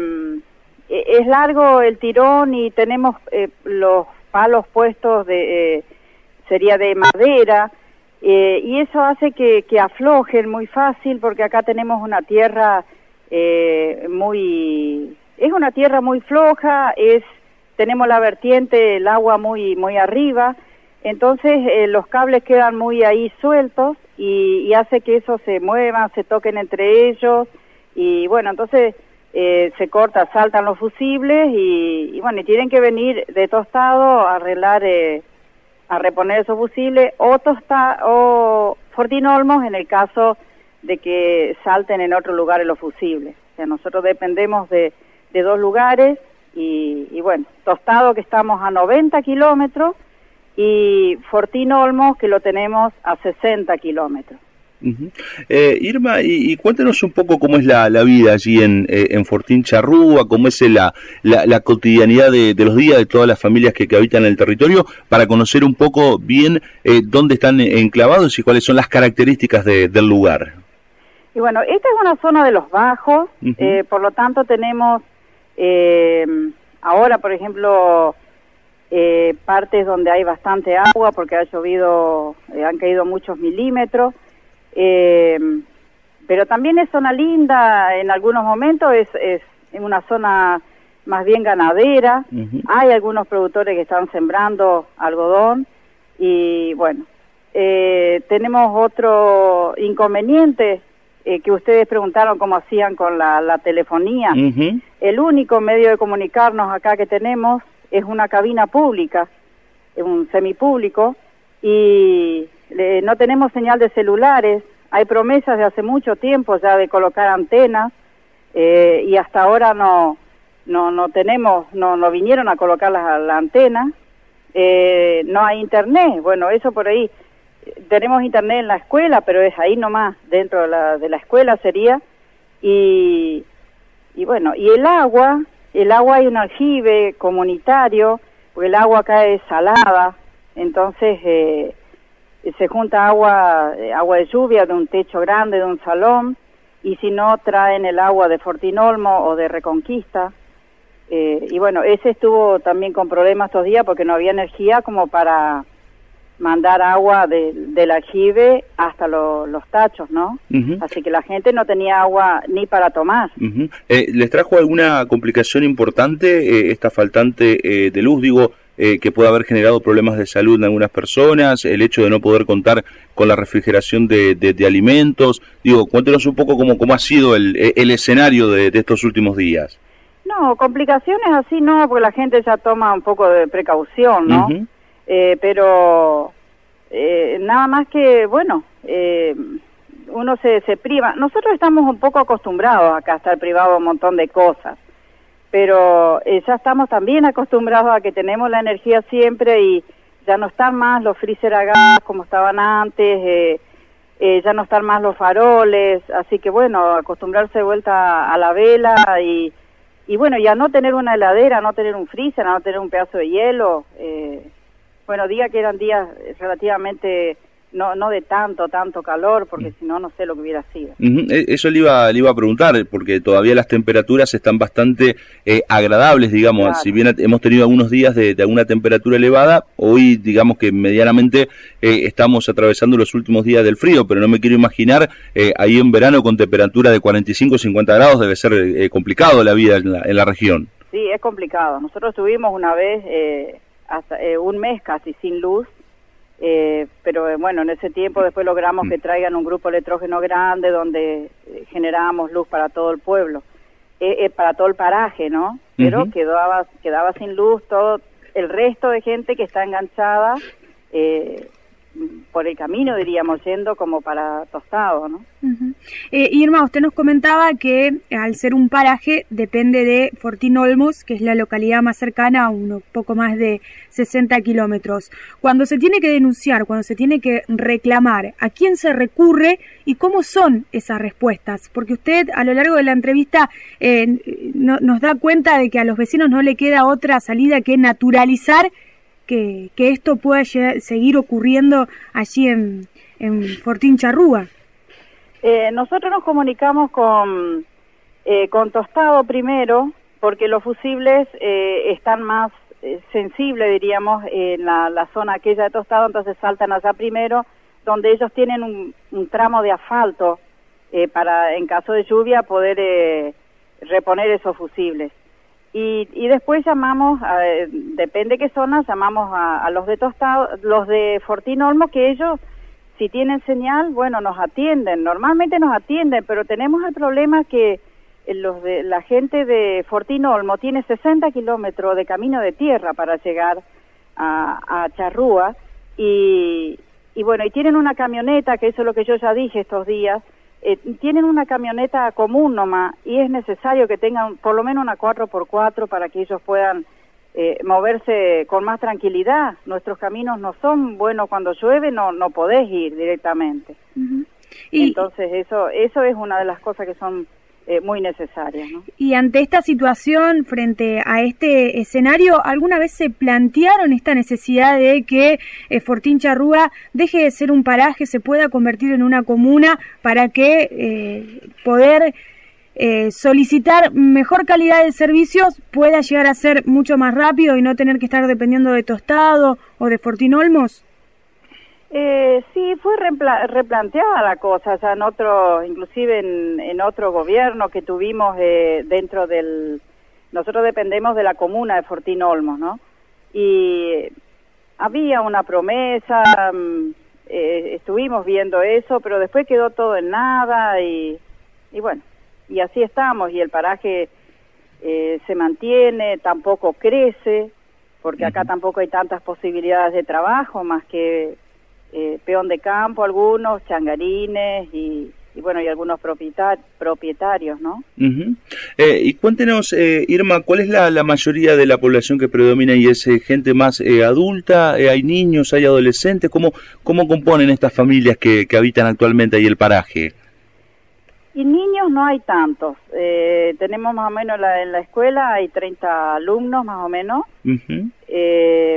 Speaker 15: es largo el tirón y tenemos eh, los palos puestos de, eh, sería de madera, eh, y eso hace que, que aflojen muy fácil porque acá tenemos una tierra eh, muy, es una tierra muy floja, es tenemos la vertiente, el agua muy muy arriba, entonces eh, los cables quedan muy ahí sueltos y, y hace que eso se mueva, se toquen entre ellos y bueno, entonces eh, se corta, saltan los fusibles y, y bueno, y tienen que venir de tostado a arreglar, eh, a reponer esos fusibles o tosta o Fortín Olmos en el caso de que salten en otro lugar en los fusibles. O sea, nosotros dependemos de, de dos lugares. Y, y bueno, Tostado que estamos a noventa kilómetros y Fortín Olmos que lo tenemos a sesenta kilómetros.
Speaker 6: Uh-huh. eh, Irma, y, y cuéntanos un poco cómo es la, la vida allí en, eh, en Fortín Charrúa, cómo es la, la, la cotidianidad de, de los días de todas las familias que, que habitan el territorio, para conocer un poco bien eh, dónde están enclavados y cuáles son las características de, del lugar.
Speaker 15: Y bueno, esta es una zona de los bajos, uh-huh. eh, por lo tanto tenemos eh, ahora, por ejemplo, eh, partes donde hay bastante agua porque ha llovido, eh, han caído muchos milímetros, eh, pero también es zona linda en algunos momentos, es, es una zona más bien ganadera, uh-huh. hay algunos productores que están sembrando algodón y bueno, eh, tenemos otro inconveniente eh, que ustedes preguntaron cómo hacían con la, la telefonía. Uh-huh. El único medio de comunicarnos acá que tenemos es una cabina pública, un semipúblico, y eh, no tenemos señal de celulares. Hay promesas de hace mucho tiempo ya de colocar antenas, eh, y hasta ahora no no no tenemos, no, no vinieron a colocar la, la antena. Eh, no hay internet, bueno, eso por ahí. Tenemos internet en la escuela, pero es ahí nomás, dentro de la, de la escuela sería, y, y bueno, y el agua... El agua hay un aljibe comunitario, porque el agua acá es salada, entonces eh, se junta agua, agua de lluvia de un techo grande, de un salón, y si no traen el agua de Fortín Olmo o de Reconquista. Eh, y bueno, ese estuvo también con problemas estos días porque no había energía como para mandar agua de, del aljibe hasta lo, los tachos, ¿no? Uh-huh. Así que la gente no tenía agua ni para tomar.
Speaker 6: Uh-huh. eh, ¿Les trajo alguna complicación importante eh, esta faltante eh, de luz? Digo, eh, que puede haber generado problemas de salud en algunas personas, el hecho de no poder contar con la refrigeración de, de, de alimentos. Digo, cuéntenos un poco cómo, cómo ha sido el, el escenario de, de estos últimos días.
Speaker 15: No, complicaciones así no, porque la gente ya toma un poco de precaución, ¿no? Uh-huh. Eh, pero eh, nada más que, bueno, eh, uno se, se priva. Nosotros estamos un poco acostumbrados acá a estar privados de un montón de cosas, pero eh, ya estamos también acostumbrados a que tenemos la energía siempre y ya no están más los freezer a gas como estaban antes, eh, eh, ya no están más los faroles, así que bueno, acostumbrarse de vuelta a la vela y, y bueno, ya no tener una heladera, no tener un freezer, no tener un pedazo de hielo. eh, Bueno, días que eran días relativamente, no no de tanto, tanto calor, porque uh-huh. si no, no sé lo que hubiera sido.
Speaker 6: Uh-huh. Eso le iba, le iba a preguntar, porque todavía las temperaturas están bastante eh, agradables, digamos. Claro. Si bien hemos tenido algunos días de, de alguna temperatura elevada, hoy digamos que medianamente eh, estamos atravesando los últimos días del frío, pero no me quiero imaginar eh, ahí en verano con temperatura de cuarenta y cinco, cincuenta grados, debe ser eh, complicado la vida en la, en la región.
Speaker 15: Sí, es complicado. Nosotros estuvimos una vez... Eh, hasta eh, un mes casi sin luz, eh, pero eh, bueno, en ese tiempo después logramos mm. que traigan un grupo electrógeno grande donde eh, generábamos luz para todo el pueblo, eh, eh, para todo el paraje, ¿no? Pero uh-huh. quedaba, quedaba sin luz todo el resto de gente que está enganchada eh, por el camino, diríamos, yendo como para Tostado, ¿no?
Speaker 7: Uh-huh. Eh, Irma, usted nos comentaba que al ser un paraje depende de Fortín Olmos, que es la localidad más cercana, a un poco más de sesenta kilómetros. Cuando se tiene que denunciar, cuando se tiene que reclamar, ¿a quién se recurre y cómo son esas respuestas? Porque usted a lo largo de la entrevista eh, no, nos da cuenta de que a los vecinos no le queda otra salida que naturalizar que, que esto pueda llegar, seguir ocurriendo allí en, en Fortín Charrúa.
Speaker 15: Eh, nosotros nos comunicamos con, eh, con Tostado primero, porque los fusibles eh, están más eh, sensibles, diríamos, en la, la zona aquella de Tostado, entonces saltan allá primero, donde ellos tienen un, un tramo de asfalto eh, para, en caso de lluvia, poder eh, reponer esos fusibles. Y, y después llamamos, a, depende qué zona, llamamos a, a los de Tostado, los de Fortín Olmo, que ellos, si tienen señal, bueno, nos atienden, normalmente nos atienden, pero tenemos el problema que los de la gente de Fortín Olmo tiene sesenta kilómetros de camino de tierra para llegar a, a Charrúa, y, y bueno, y tienen una camioneta, que eso es lo que yo ya dije estos días, Eh, tienen una camioneta común nomás y es necesario que tengan por lo menos una cuatro por cuatro para que ellos puedan eh, moverse con más tranquilidad. Nuestros caminos no son buenos cuando llueve, no no podés ir directamente.
Speaker 7: Uh-huh.
Speaker 15: Y, Entonces eso eso es una de las cosas que son eh, muy necesarias, ¿no?
Speaker 7: Y ante esta situación, frente a este escenario, ¿alguna vez se plantearon esta necesidad de que eh, Fortín Charrúa deje de ser un paraje, se pueda convertir en una comuna para que eh, poder eh, solicitar mejor calidad de servicios pueda llegar a ser mucho más rápido y no tener que estar dependiendo de Tostado o de Fortín Olmos?
Speaker 15: Eh, sí, fue repla replanteada la cosa, ya en otro, inclusive en, en otro gobierno que tuvimos eh, dentro del... Nosotros dependemos de la comuna de Fortín Olmos, ¿no? Y había una promesa, eh, estuvimos viendo eso, pero después quedó todo en nada y, y bueno, y así estamos, y el paraje eh, se mantiene, tampoco crece, porque acá tampoco hay tantas posibilidades de trabajo, más que eh, peón de campo algunos, changarines y, y bueno, y algunos propietar, propietarios, ¿no?
Speaker 6: Uh-huh. eh, y cuéntenos, eh, Irma, ¿cuál es la, la mayoría de la población que predomina y es eh, gente más eh, adulta? Eh, ¿Hay niños, hay adolescentes? ¿Cómo, cómo componen estas familias que, que habitan actualmente ahí el paraje?
Speaker 15: Y niños no hay tantos. Eh, tenemos más o menos la, en la escuela hay treinta alumnos más o menos. Uh-huh. eh,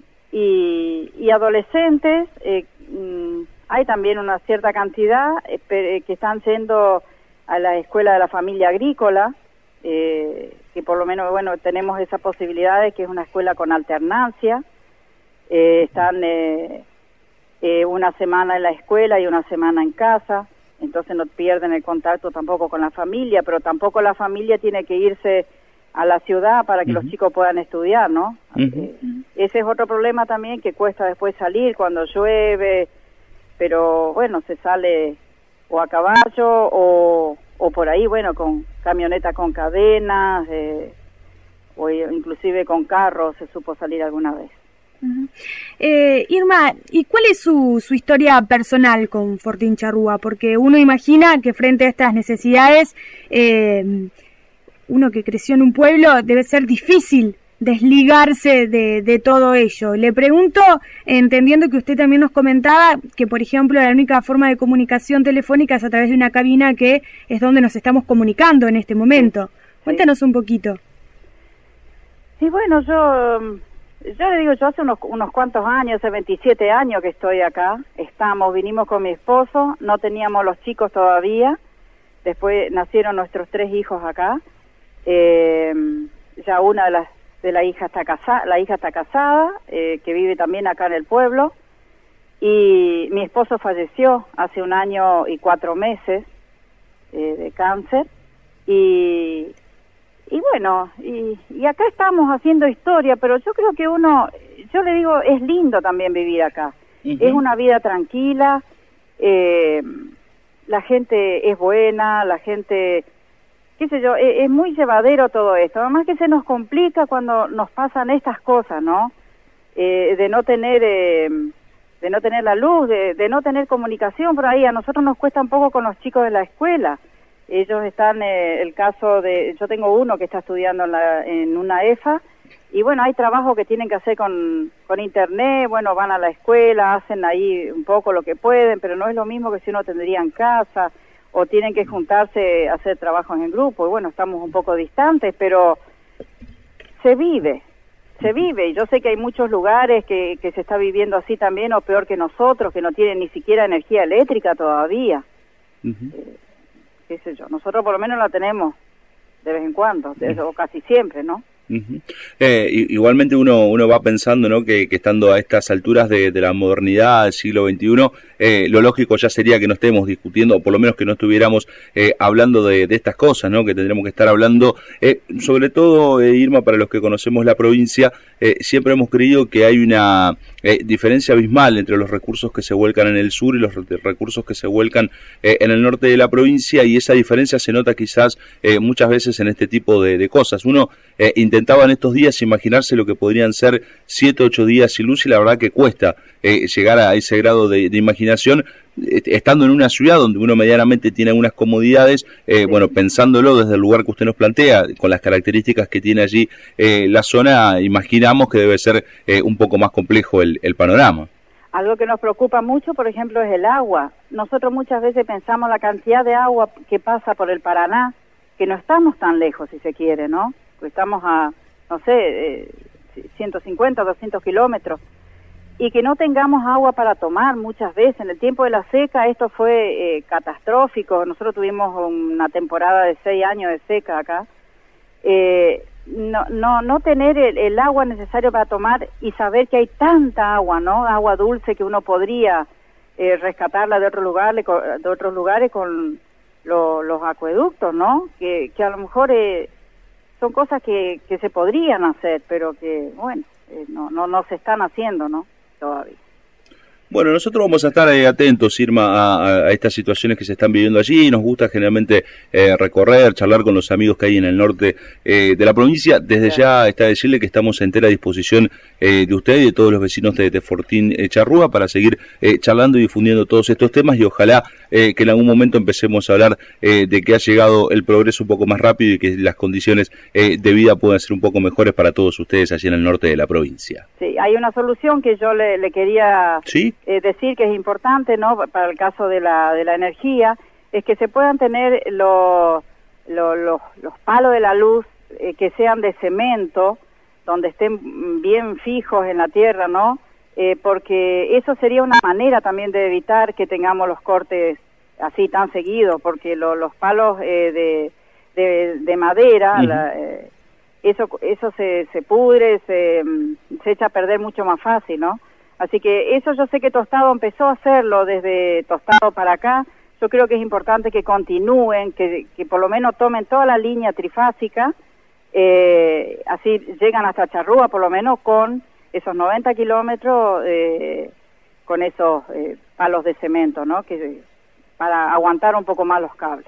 Speaker 15: y, y adolescentes, eh, mm, hay también una cierta cantidad eh, que están yendo a la escuela de la familia agrícola, eh, que por lo menos, bueno, tenemos esa posibilidad de que es una escuela con alternancia. Eh, están eh, eh, una semana en la escuela y una semana en casa. Entonces no pierden el contacto tampoco con la familia, pero tampoco la familia tiene que irse a la ciudad para que uh-huh. los chicos puedan estudiar, ¿no? Uh-huh. Eh, ese es otro problema también, que cuesta después salir cuando llueve, pero bueno, se sale o a caballo o, o por ahí, bueno, con camioneta con cadenas, eh, o inclusive con carros se supo salir alguna vez.
Speaker 7: Uh-huh. eh, Irma, ¿y cuál es su, su historia personal con Fortín Charrúa? Porque uno imagina que frente a estas necesidades, eh, uno que creció en un pueblo, debe ser difícil desligarse de, de todo ello. Le pregunto, entendiendo que usted también nos comentaba que, por ejemplo, la única forma de comunicación telefónica es a través de una cabina que es donde nos estamos comunicando en este momento. Cuéntanos un poquito.
Speaker 15: Sí, bueno, yo... Yo le digo, yo hace unos, unos cuantos años, hace veintisiete años que estoy acá, estamos, vinimos con mi esposo, no teníamos los chicos todavía, después nacieron nuestros tres hijos acá, eh, ya una de las de la hija está casada, la hija está casada, eh, que vive también acá en el pueblo, y mi esposo falleció hace un año y cuatro meses eh, de cáncer, y... Y bueno, y, y acá estamos haciendo historia, pero yo creo que uno, yo le digo, es lindo también vivir acá. Uh-huh. Es una vida tranquila, eh, la gente es buena, la gente, qué sé yo, es, es muy llevadero todo esto. Además que se nos complica cuando nos pasan estas cosas, ¿no? Eh, de no tener... Eh, de no tener la luz, de, de no tener comunicación por ahí. A nosotros nos cuesta un poco con los chicos de la escuela. Ellos están, eh, el caso de, yo tengo uno que está estudiando en, la, en una E F A, y bueno, hay trabajo que tienen que hacer con, con internet, bueno, van a la escuela, hacen ahí un poco lo que pueden, pero no es lo mismo que si uno tendría en casa, o tienen que juntarse a hacer trabajos en grupo, y bueno, estamos un poco distantes, pero se vive, se vive, y yo sé que hay muchos lugares que, que se está viviendo así también, o peor que nosotros, que no tienen ni siquiera energía eléctrica todavía. Uh-huh. eh, qué sé yo, nosotros por lo menos la tenemos de vez en cuando, de, o casi siempre, ¿no?
Speaker 6: Uh-huh. eh, igualmente uno uno va pensando, ¿no?, que, que estando a estas alturas de, de la modernidad del siglo veintiuno, eh, lo lógico ya sería que no estemos discutiendo, o por lo menos que no estuviéramos eh, hablando de, de estas cosas, ¿no?, que tendremos que estar hablando, eh, sobre todo, eh, Irma, para los que conocemos la provincia, eh, siempre hemos creído que hay una eh, diferencia abismal entre los recursos que se vuelcan en el sur y los re recursos que se vuelcan eh, en el norte de la provincia, y esa diferencia se nota quizás eh, muchas veces en este tipo de, de cosas. Uno eh, intentaba en estos días imaginarse lo que podrían ser siete, ocho días sin luz, y la verdad que cuesta eh, llegar a ese grado de, de imaginación, eh, estando en una ciudad donde uno medianamente tiene algunas comodidades, eh, bueno, pensándolo desde el lugar que usted nos plantea, con las características que tiene allí eh, la zona, imaginamos que debe ser eh, un poco más complejo el, el panorama.
Speaker 15: Algo que nos preocupa mucho, por ejemplo, es el agua. Nosotros muchas veces pensamos la cantidad de agua que pasa por el Paraná, que no estamos tan lejos, si se quiere, ¿no? Pues estamos a, no sé, eh, ciento cincuenta, doscientos kilómetros, y que no tengamos agua para tomar muchas veces. En el tiempo de la seca esto fue eh, catastrófico. Nosotros tuvimos una temporada de seis años de seca acá. Eh, no no no tener el, el agua necesario para tomar y saber que hay tanta agua, ¿no? Agua dulce que uno podría eh, rescatarla de otros lugares, de otros lugares con lo, los acueductos, ¿no? Que, que a lo mejor eh, son cosas que, que se podrían hacer, pero que, bueno, eh, no, no, no se están haciendo, ¿no? Todavía.
Speaker 6: Bueno, nosotros vamos a estar eh, atentos, Irma, a, a estas situaciones que se están viviendo allí. Nos gusta generalmente eh, recorrer, charlar con los amigos que hay en el norte eh, de la provincia. Desde sí. ya está decirle que estamos a entera disposición eh, de usted y de todos los vecinos de, de Fortín eh, Charrúa para seguir eh, charlando y difundiendo todos estos temas, y ojalá eh, que en algún momento empecemos a hablar eh, de que ha llegado el progreso un poco más rápido y que las condiciones eh, de vida puedan ser un poco mejores para todos ustedes allí en el norte de la provincia.
Speaker 15: Sí, hay una solución que yo le, le quería...
Speaker 6: ¿Sí?
Speaker 15: Eh, decir que es importante, ¿no? Para el caso de la de la energía, es que se puedan tener los lo, lo, los palos de la luz eh, que sean de cemento, donde estén bien fijos en la tierra, ¿no? Eh, porque eso sería una manera también de evitar que tengamos los cortes así tan seguidos, porque lo, los palos eh, de, de, de madera, uh-huh. la, eh, eso eso se, se pudre, se, se echa a perder mucho más fácil, ¿no? Así que eso yo sé que Tostado empezó a hacerlo desde Tostado para acá. Yo creo que es importante que continúen, que, que por lo menos tomen toda la línea trifásica, eh, así llegan hasta Charrúa por lo menos con esos noventa kilómetros, eh, con esos eh, palos de cemento, ¿no? Que para aguantar un poco más los cables.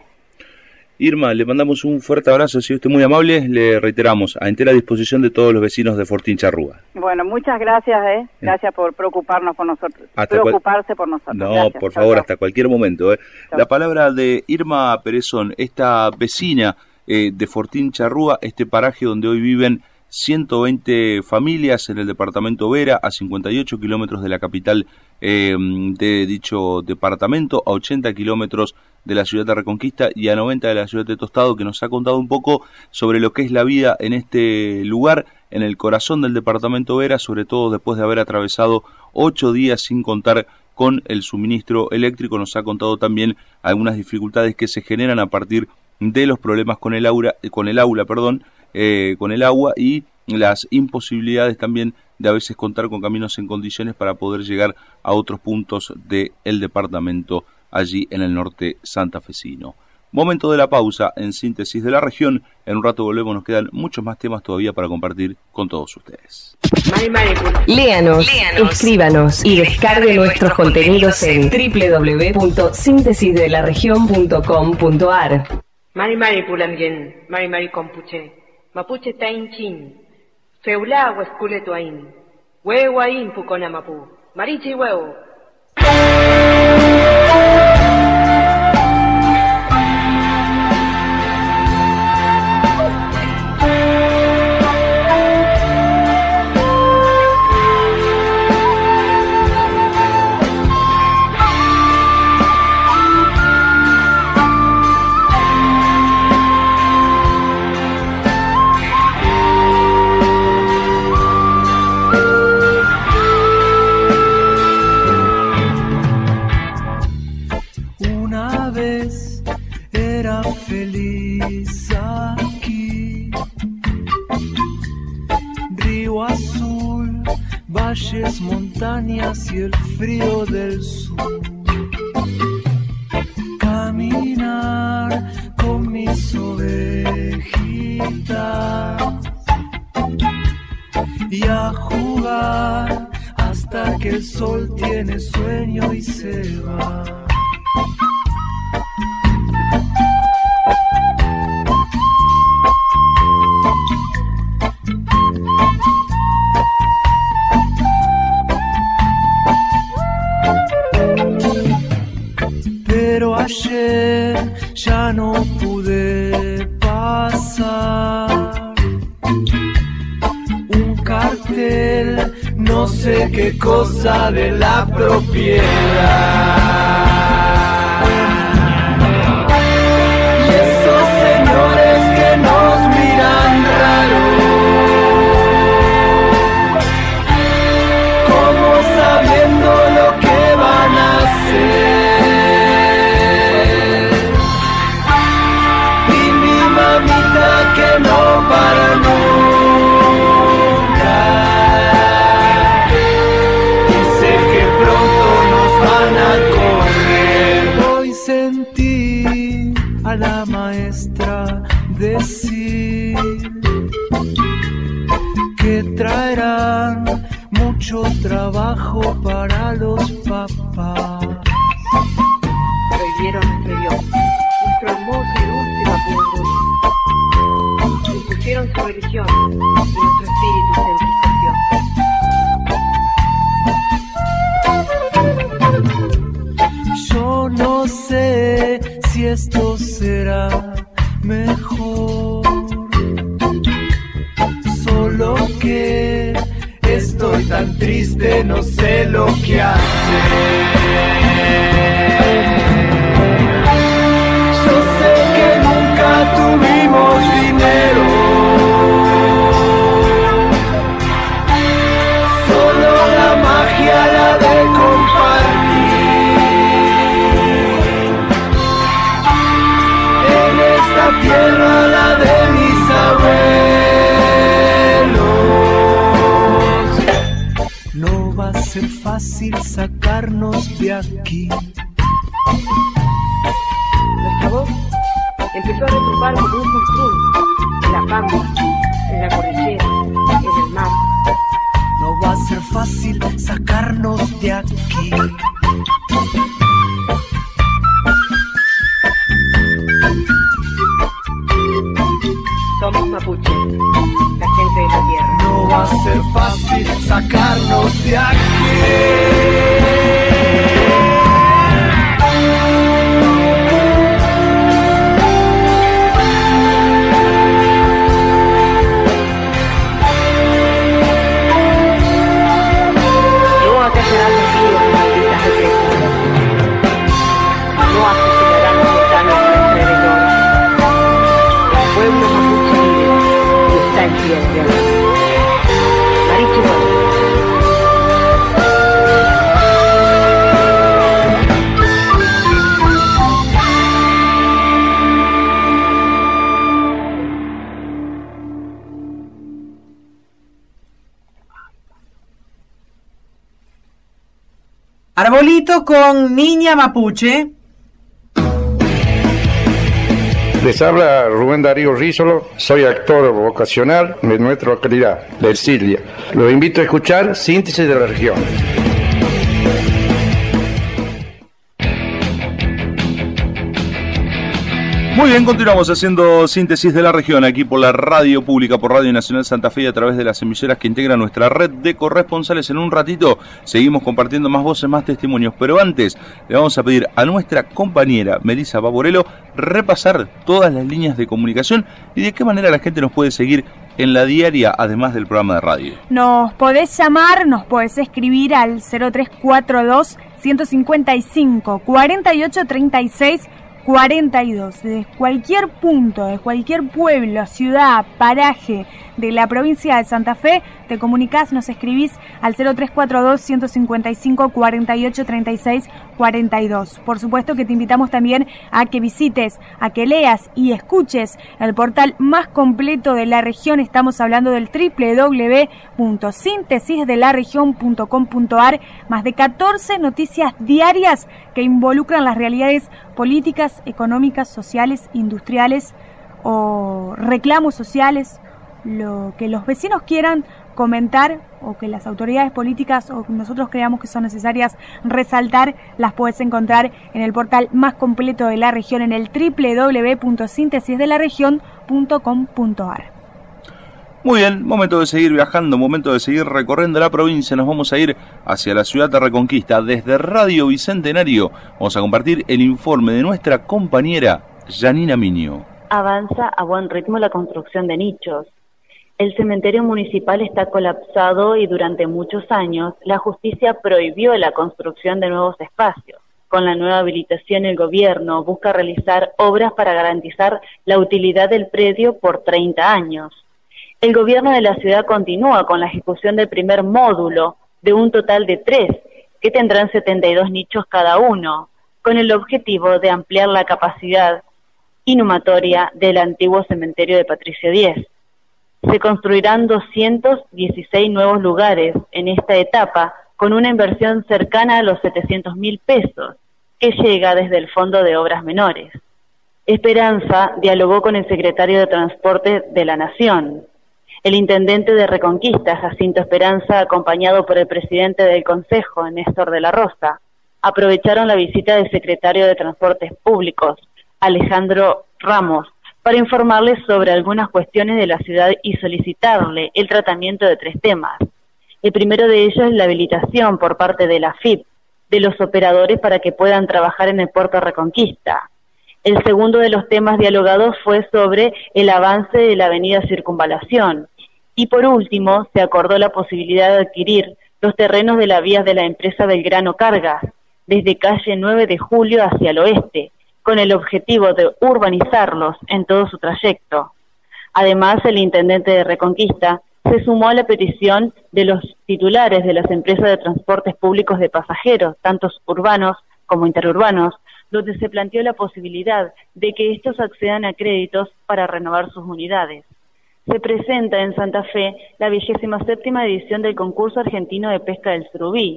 Speaker 6: Irma, le mandamos un fuerte abrazo, si usted es muy amable, le reiteramos, a entera disposición de todos los vecinos de Fortín Charrúa.
Speaker 15: Bueno, muchas gracias, eh. Gracias por preocuparnos por nosotros,
Speaker 6: hasta
Speaker 15: preocuparse cual... por nosotros.
Speaker 6: No,
Speaker 15: gracias.
Speaker 6: por
Speaker 15: chau,
Speaker 6: favor,
Speaker 15: chau.
Speaker 6: hasta cualquier momento. Eh. La palabra de Irma Perezón, esta vecina eh, de Fortín Charrúa, este paraje donde hoy viven ciento veinte familias en el departamento Vera, a cincuenta y ocho kilómetros de la capital eh, de dicho departamento, a ochenta kilómetros de la ciudad de Reconquista y a noventa de la ciudad de Tostado, que nos ha contado un poco sobre lo que es la vida en este lugar, en el corazón del departamento Vera, sobre todo después de haber atravesado ocho días sin contar con el suministro eléctrico. Nos ha contado también algunas dificultades que se generan a partir de los problemas con el aula, con el aula, perdón, eh, con el agua, y las imposibilidades también de a veces contar con caminos en condiciones para poder llegar a otros puntos del departamento allí en el norte santafesino. Momento de la pausa en Síntesis de la Región. En un rato volvemos, nos quedan muchos más temas todavía para compartir con todos ustedes.
Speaker 2: Léanos, Léanos, escríbanos y descargue nuestros contenidos en doble u doble u doble u punto síntesis de la región punto com punto a r.
Speaker 16: Mari Mari Pulamien, Mari Mari Compuche, Mapuche Tainchin, Feula Huescule Tuain, Huehuain Pucona Mapu, Marichi Huevo.
Speaker 17: Valles, montañas y el frío del sur. Caminar con mis ovejitas y a jugar hasta que el sol tiene sueño y se va. Pero ayer ya no pude pasar. Un cartel no no sé qué cosa de la propiedad. Y esos señores que nos miran raro, como sabiendo lo que van a hacer. Y mi mamita que no para nunca. A la maestra decir que traerán mucho trabajo para los papás.
Speaker 16: Prohibieron nuestro idioma, nuestro hermoso y dulce mapudungun. Impusieron su religión y nuestro espíritu se entristeció.
Speaker 17: Yo no sé si esto será mejor, solo que estoy tan triste, no sé lo que hacer. Yo sé que nunca tuvimos dinero, solo la magia, la de compartir. Tierra la de mis abuelos. No va a ser fácil sacarnos de aquí.
Speaker 16: Nuestra voz empezó a retumbar como un monstruo en la pampa, en la cordillera, en el mar.
Speaker 17: No va a ser fácil sacarnos de aquí.
Speaker 16: Somos mapuche, la gente de la tierra.
Speaker 17: No va a ser fácil sacarnos de aquí.
Speaker 16: No acatarán los ríos de las pistas de Cristo. No asesinarán los gitanos alrededor. El pueblo mapuche vive y está en pie de guerra. Marichihuahua.
Speaker 13: Arbolito con Niña Mapuche.
Speaker 9: Les habla Rubén Darío Rísolo, soy actor vocacional de nuestra localidad, de Ercilia. Los invito a escuchar Síntesis de la Región.
Speaker 6: Muy bien, continuamos haciendo Síntesis de la Región aquí por la radio pública, por Radio Nacional Santa Fe y a través de las emisoras que integran nuestra red de corresponsales. En un ratito seguimos compartiendo más voces, más testimonios, pero antes le vamos a pedir a nuestra compañera Melissa Vaporello repasar todas las líneas de comunicación y de qué manera la gente nos puede seguir en la diaria, además del programa de radio.
Speaker 7: Nos podés llamar, nos podés escribir al cero tres cuatro dos, uno cinco cinco, cuatro ocho tres seis cuarenta y dos. De cualquier punto, de cualquier pueblo, ciudad, paraje de la provincia de Santa Fe, te comunicás, nos escribís al cero tres cuatro dos, uno cinco cinco, cuatro ocho tres seis cuarenta y dos. Por supuesto que te invitamos también a que visites, a que leas y escuches el portal más completo de la región. Estamos hablando del doble u doble u doble u punto síntesis de la región punto com punto a r. Más de catorce noticias diarias que involucran las realidades políticas, económicas, sociales, industriales o reclamos sociales, lo que los vecinos quieran comentar o que las autoridades políticas o nosotros creamos que son necesarias resaltar, las puedes encontrar en el portal más completo de la región, en el doble u doble u doble u punto síntesis de la región punto com punto a r.
Speaker 6: Muy bien, momento de seguir viajando, momento de seguir recorriendo la provincia. Nos vamos a ir hacia la ciudad de Reconquista. Desde Radio Bicentenario vamos a compartir el informe de nuestra compañera Janina Miño.
Speaker 18: Avanza a buen ritmo la construcción de nichos. El cementerio municipal está colapsado y durante muchos años la justicia prohibió la construcción de nuevos espacios. Con la nueva habilitación, el gobierno busca realizar obras para garantizar la utilidad del predio por treinta años. El gobierno de la ciudad continúa con la ejecución del primer módulo de un total de tres, que tendrán setenta y dos nichos cada uno, con el objetivo de ampliar la capacidad inhumatoria del antiguo cementerio de Patricio Diez. Se construirán doscientos dieciséis nuevos lugares en esta etapa, con una inversión cercana a los setecientos mil pesos, que llega desde el Fondo de Obras Menores. Esperanza dialogó con el secretario de Transporte de la Nación. El intendente de Reconquista, Jacinto Esperanza, acompañado por el presidente del Consejo, Néstor de la Rosa, aprovecharon la visita del secretario de Transportes Públicos, Alejandro Ramos, para informarles sobre algunas cuestiones de la ciudad y solicitarle el tratamiento de tres temas. El primero de ellos es la habilitación por parte de la F I P de los operadores para que puedan trabajar en el puerto Reconquista. El segundo de los temas dialogados fue sobre el avance de la avenida Circunvalación. Y por último, se acordó la posibilidad de adquirir los terrenos de las vías de la empresa Belgrano Cargas, desde calle nueve de julio hacia el oeste, con el objetivo de urbanizarlos en todo su trayecto. Además, el intendente de Reconquista se sumó a la petición de los titulares de las empresas de transportes públicos de pasajeros, tanto urbanos como interurbanos, donde se planteó la posibilidad de que estos accedan a créditos para renovar sus unidades. Se presenta en Santa Fe la vigésima séptima edición del concurso argentino de pesca del surubí.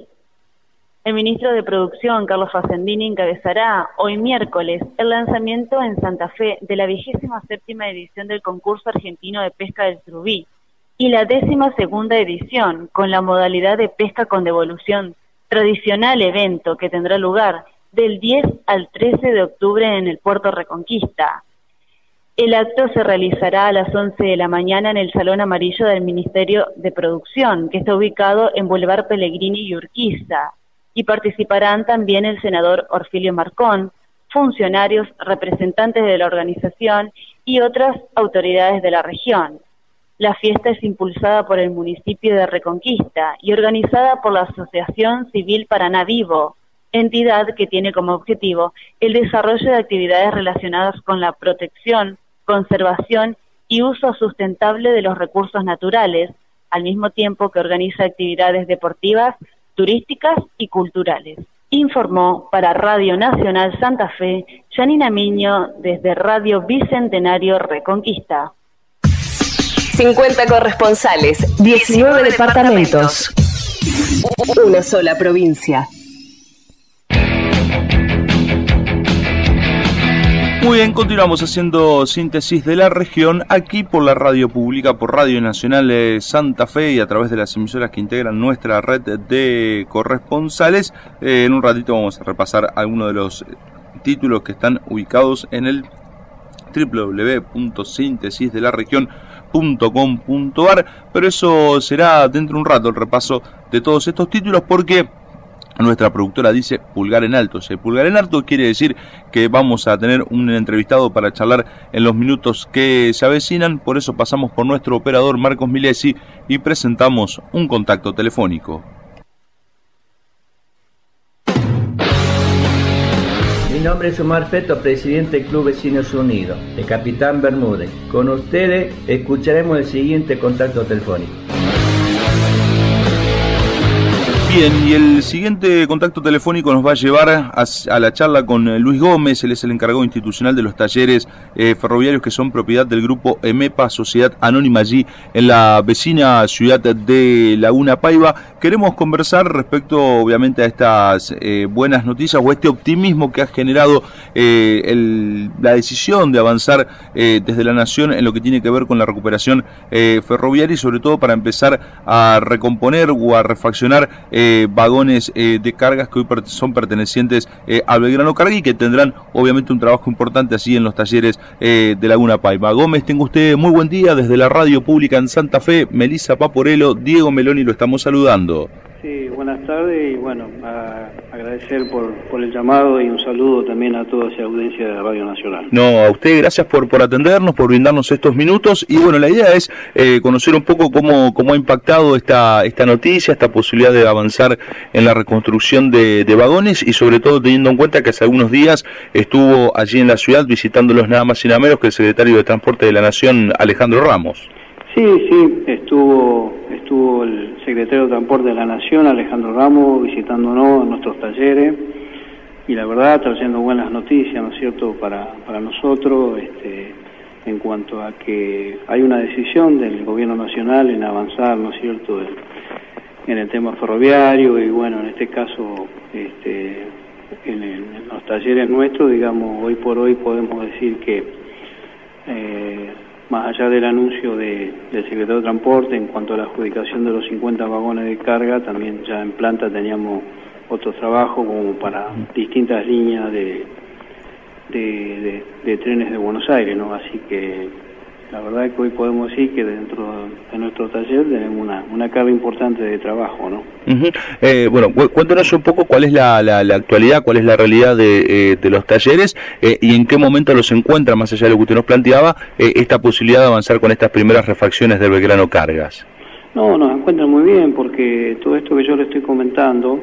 Speaker 18: El ministro de Producción, Carlos Facendini, encabezará hoy miércoles el lanzamiento en Santa Fe de la vigésima séptima edición del concurso argentino de pesca del surubí y la décima segunda edición con la modalidad de pesca con devolución, tradicional evento que tendrá lugar del diez al trece de octubre en el Puerto Reconquista. El acto se realizará a las once de la mañana en el Salón Amarillo del Ministerio de Producción, que está ubicado en Boulevard Pellegrini y Urquiza, y participarán también el senador Orfilio Marcón, funcionarios, representantes de la organización y otras autoridades de la región. La fiesta es impulsada por el municipio de Reconquista y organizada por la Asociación Civil Paraná Vivo, entidad que tiene como objetivo el desarrollo de actividades relacionadas con la protección, conservación y uso sustentable de los recursos naturales, al mismo tiempo que organiza actividades deportivas, turísticas y culturales. Informó para Radio Nacional Santa Fe, Janina Miño, desde Radio Bicentenario Reconquista.
Speaker 2: cincuenta corresponsales, diecinueve departamentos, una sola provincia.
Speaker 6: Muy bien, continuamos haciendo síntesis de la región aquí por la radio pública, por Radio Nacional de Santa Fe y a través de las emisoras que integran nuestra red de corresponsales. Eh, en un ratito vamos a repasar algunos de los títulos que están ubicados en el doble u doble u doble u punto síntesis de la región punto com punto a r, pero eso será dentro de un rato el repaso de todos estos títulos porque nuestra productora dice pulgar en alto. Si pulgar en alto quiere decir que vamos a tener un entrevistado para charlar en los minutos que se avecinan. Por eso pasamos por nuestro operador Marcos Milesi y presentamos un contacto telefónico.
Speaker 14: Mi nombre es Omar Feto, presidente del Club Vecinos Unidos, el Capitán Bermúdez. Con ustedes escucharemos el siguiente contacto telefónico.
Speaker 6: Bien, y el siguiente contacto telefónico nos va a llevar a, a la charla con Luis Gómez. Él es el encargado institucional de los talleres eh, ferroviarios que son propiedad del grupo EMEPA, Sociedad Anónima, allí en la vecina ciudad de Laguna Paiva. Queremos conversar respecto, obviamente, a estas eh, buenas noticias o este optimismo que ha generado eh, el, la decisión de avanzar eh, desde la Nación en lo que tiene que ver con la recuperación eh, ferroviaria y sobre todo para empezar a recomponer o a refaccionar eh, vagones eh, de cargas que hoy per- son pertenecientes eh, al Belgrano Carga y que tendrán obviamente un trabajo importante así en los talleres eh, de Laguna Paiva. Gómez, tenga usted muy buen día desde la radio pública en Santa Fe. Melissa Paporello, Diego Meloni lo estamos saludando.
Speaker 19: Sí, buenas tardes y bueno, a, agradecer agradecer por, por el llamado y un saludo también a toda esa audiencia de Radio Nacional.
Speaker 6: No, a usted gracias por, por atendernos, por brindarnos estos minutos y bueno, la idea es eh, conocer un poco cómo, cómo ha impactado esta, esta noticia, esta posibilidad de avanzar en la reconstrucción de, de vagones y sobre todo teniendo en cuenta que hace algunos días estuvo allí en la ciudad visitándolos nada más y nada menos que el secretario de Transporte de la Nación, Alejandro Ramos.
Speaker 19: Sí, sí, estuvo estuvo el secretario de Transporte de la Nación, Alejandro Ramos, visitándonos en nuestros talleres y la verdad trayendo buenas noticias, ¿no es cierto?, para, para nosotros, este, en cuanto a que hay una decisión del Gobierno Nacional en avanzar, ¿no es cierto?, en, en el tema ferroviario y bueno, en este caso, este, en, el, en los talleres nuestros, digamos, hoy por hoy podemos decir que eh, más allá del anuncio de, del secretario de Transporte en cuanto a la adjudicación de los cincuenta vagones de carga, también ya en planta teníamos otro trabajo como para distintas líneas de, de, de, de trenes de Buenos Aires, ¿no? Así que la verdad es que hoy podemos decir que dentro de nuestro taller tenemos una, una carga importante de trabajo, ¿no?
Speaker 6: Uh-huh. eh, bueno, cu cuéntanos un poco cuál es la, la, la actualidad, cuál es la realidad de, eh, de los talleres eh, y en qué momento los encuentra, más allá de lo que usted nos planteaba, eh, esta posibilidad de avanzar con estas primeras refacciones del Belgrano Cargas.
Speaker 19: No, nos encuentran muy bien porque todo esto que yo le estoy comentando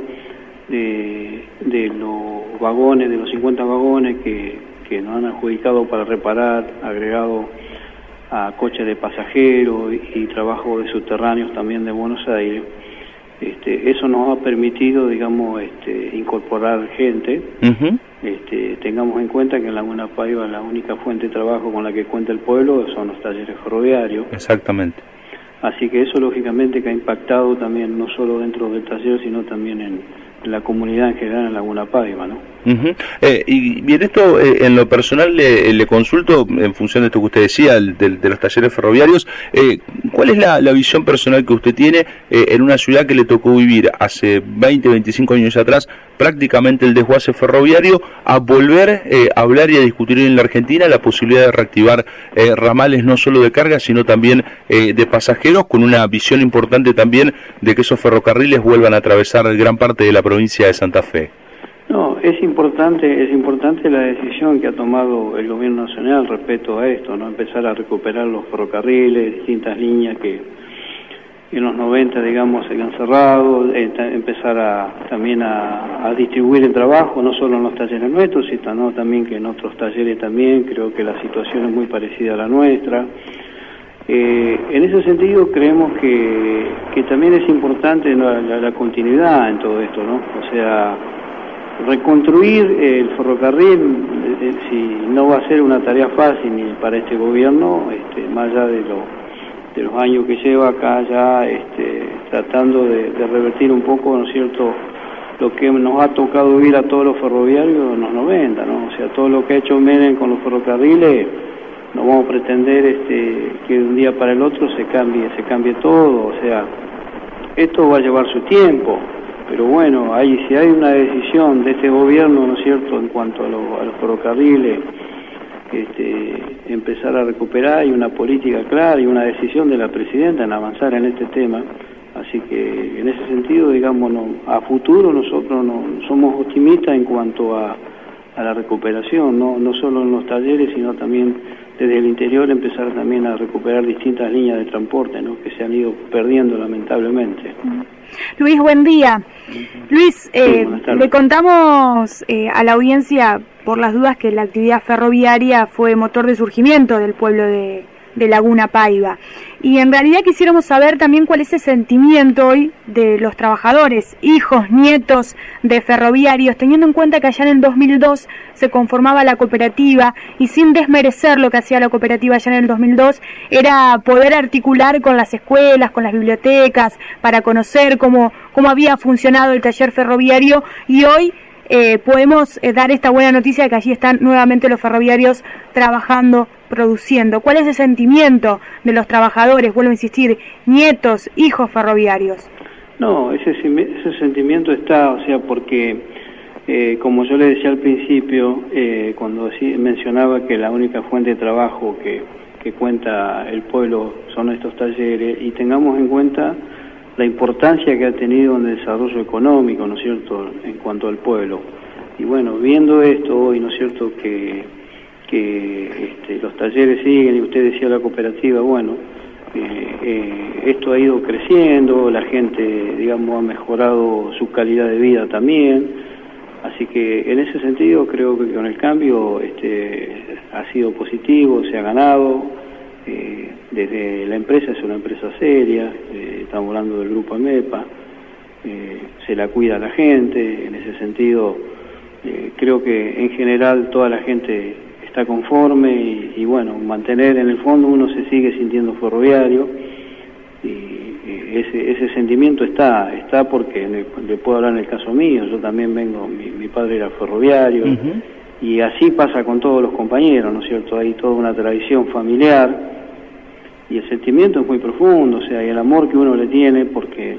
Speaker 19: de, de los vagones, de los cincuenta vagones que, que nos han adjudicado para reparar, agregado a coches de pasajeros y, y trabajo de subterráneos también de Buenos Aires, este, eso nos ha permitido, digamos, este, incorporar gente. Uh-huh. este, tengamos en cuenta que en Laguna Paiva la única fuente de trabajo con la que cuenta el pueblo son los talleres ferroviarios.
Speaker 6: Exactamente.
Speaker 19: Así que eso lógicamente que ha impactado también no solo dentro del taller, sino también en, en la comunidad en general en Laguna Paiva, ¿no?
Speaker 6: Uh-huh. eh, y bien, esto eh, en lo personal le, le consulto, en función de esto que usted decía, el, de, de los talleres ferroviarios, eh, ¿cuál es la, la visión personal que usted tiene eh, en una ciudad que le tocó vivir hace veinte, veinticinco años atrás prácticamente el desguace ferroviario, a volver eh, a hablar y a discutir en la Argentina la posibilidad de reactivar eh, ramales no solo de carga, sino también eh, de pasajeros, con una visión importante también de que esos ferrocarriles vuelvan a atravesar gran parte de la provincia de Santa Fe?
Speaker 19: No, es importante, es importante la decisión que ha tomado el Gobierno Nacional respecto a esto, ¿no? Empezar a recuperar los ferrocarriles, distintas líneas que en los noventa, digamos, se han cerrado, eh, empezar a, también a, a distribuir el trabajo, no solo en los talleres nuestros, sino también que en otros talleres también, creo que la situación es muy parecida a la nuestra. Eh, en ese sentido creemos que, que también es importante la, la, la continuidad en todo esto, ¿no? O sea, reconstruir el ferrocarril, eh, si no va a ser una tarea fácil ni para este gobierno, este, más allá de, lo, de los años que lleva acá ya este, tratando de, de revertir un poco, ¿no es cierto?, lo que nos ha tocado vivir a todos los ferroviarios en los noventa, ¿no? O sea, todo lo que ha hecho Menem con los ferrocarriles, no vamos a pretender este, que de un día para el otro se cambie, se cambie todo, o sea, esto va a llevar su tiempo. Pero bueno, ahí si hay una decisión de este gobierno, ¿no es cierto?, en cuanto a, lo, a los ferrocarriles, este, empezar a recuperar, hay una política clara y una decisión de la presidenta en avanzar en este tema. Así que en ese sentido, digamos, no, a futuro nosotros no, somos optimistas en cuanto a, a la recuperación, ¿no? No solo en los talleres, sino también desde el interior empezar también a recuperar distintas líneas de transporte, ¿no?, que se han ido perdiendo lamentablemente.
Speaker 7: Luis, buen día. Luis, eh, sí, le contamos eh, a la audiencia, por las dudas, que la actividad ferroviaria fue motor de surgimiento del pueblo de, de Laguna Paiva. Y en realidad quisiéramos saber también cuál es el sentimiento hoy de los trabajadores, hijos, nietos de ferroviarios, teniendo en cuenta que allá en el dos mil dos se conformaba la cooperativa y sin desmerecer lo que hacía la cooperativa allá en el dos mil dos, era poder articular con las escuelas, con las bibliotecas, para conocer cómo, cómo había funcionado el taller ferroviario, y hoy eh, podemos eh, dar esta buena noticia de que allí están nuevamente los ferroviarios trabajando, produciendo. ¿Cuál es el sentimiento de los trabajadores, vuelvo a insistir, nietos, hijos ferroviarios?
Speaker 19: No, ese, ese sentimiento está, o sea, porque eh, como yo le decía al principio, eh, cuando sí, mencionaba que la única fuente de trabajo que, que cuenta el pueblo son estos talleres, y tengamos en cuenta la importancia que ha tenido en el desarrollo económico, ¿no es cierto?, en cuanto al pueblo. Y bueno, viendo esto hoy, ¿no es cierto?, que, que este, los talleres siguen, y usted decía la cooperativa, bueno, eh, eh, esto ha ido creciendo, la gente, digamos, ha mejorado su calidad de vida también, así que en ese sentido creo que con el cambio este, ha sido positivo, se ha ganado. Eh, desde la empresa, es una empresa seria, eh, estamos hablando del grupo AMEPA, eh, se la cuida a la gente, en ese sentido eh, creo que en general toda la gente está conforme y, y bueno, mantener en el fondo uno se sigue sintiendo ferroviario y, y ese, ese sentimiento está, está porque en el, le puedo hablar en el caso mío, yo también vengo, mi, mi padre era ferroviario. Uh-huh. Y así pasa con todos los compañeros, ¿no es cierto? Hay toda una tradición familiar y el sentimiento es muy profundo, o sea, y el amor que uno le tiene, porque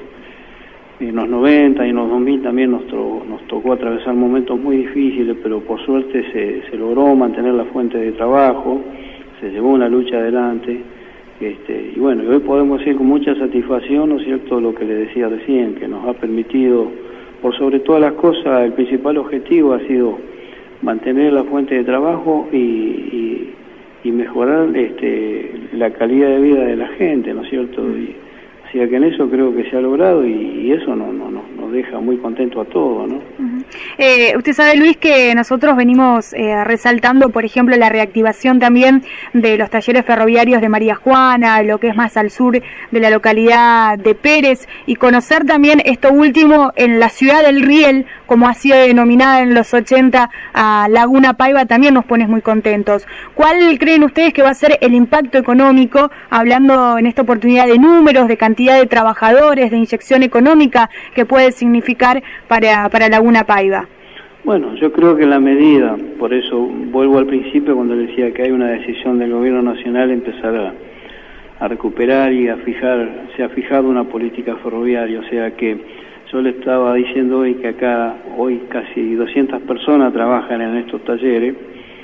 Speaker 19: en los noventa y en los dos mil también nos, tro, nos tocó atravesar momentos muy difíciles, pero por suerte se, se logró mantener la fuente de trabajo, se llevó una lucha adelante, este, y bueno, y hoy podemos decir con mucha satisfacción, ¿no es cierto?, lo que le decía recién, que nos ha permitido, por sobre todas las cosas, el principal objetivo ha sido mantener la fuente de trabajo y, y, y mejorar este, la calidad de vida de la gente, ¿no es cierto? Y, así que en eso creo que se ha logrado y, y eso no, no, no, nos deja muy contentos a todos, ¿no?
Speaker 7: Uh-huh. Eh, usted sabe, Luis, que nosotros venimos eh, resaltando, por ejemplo, la reactivación también de los talleres ferroviarios de María Juana, lo que es más al sur de la localidad de Pérez, y conocer también esto último en la ciudad del Riel, como ha sido denominada en los ochenta a Laguna Paiva, también nos pone muy contentos. ¿Cuál creen ustedes que va a ser el impacto económico, hablando en esta oportunidad de números, de cantidad de trabajadores, de inyección económica que puede significar para, para Laguna Paiva?
Speaker 19: Bueno, yo creo que la medida, por eso vuelvo al principio cuando decía que hay una decisión del gobierno nacional empezar a, a recuperar y a fijar, se ha fijado una política ferroviaria, o sea que yo le estaba diciendo hoy que acá hoy casi doscientas personas trabajan en estos talleres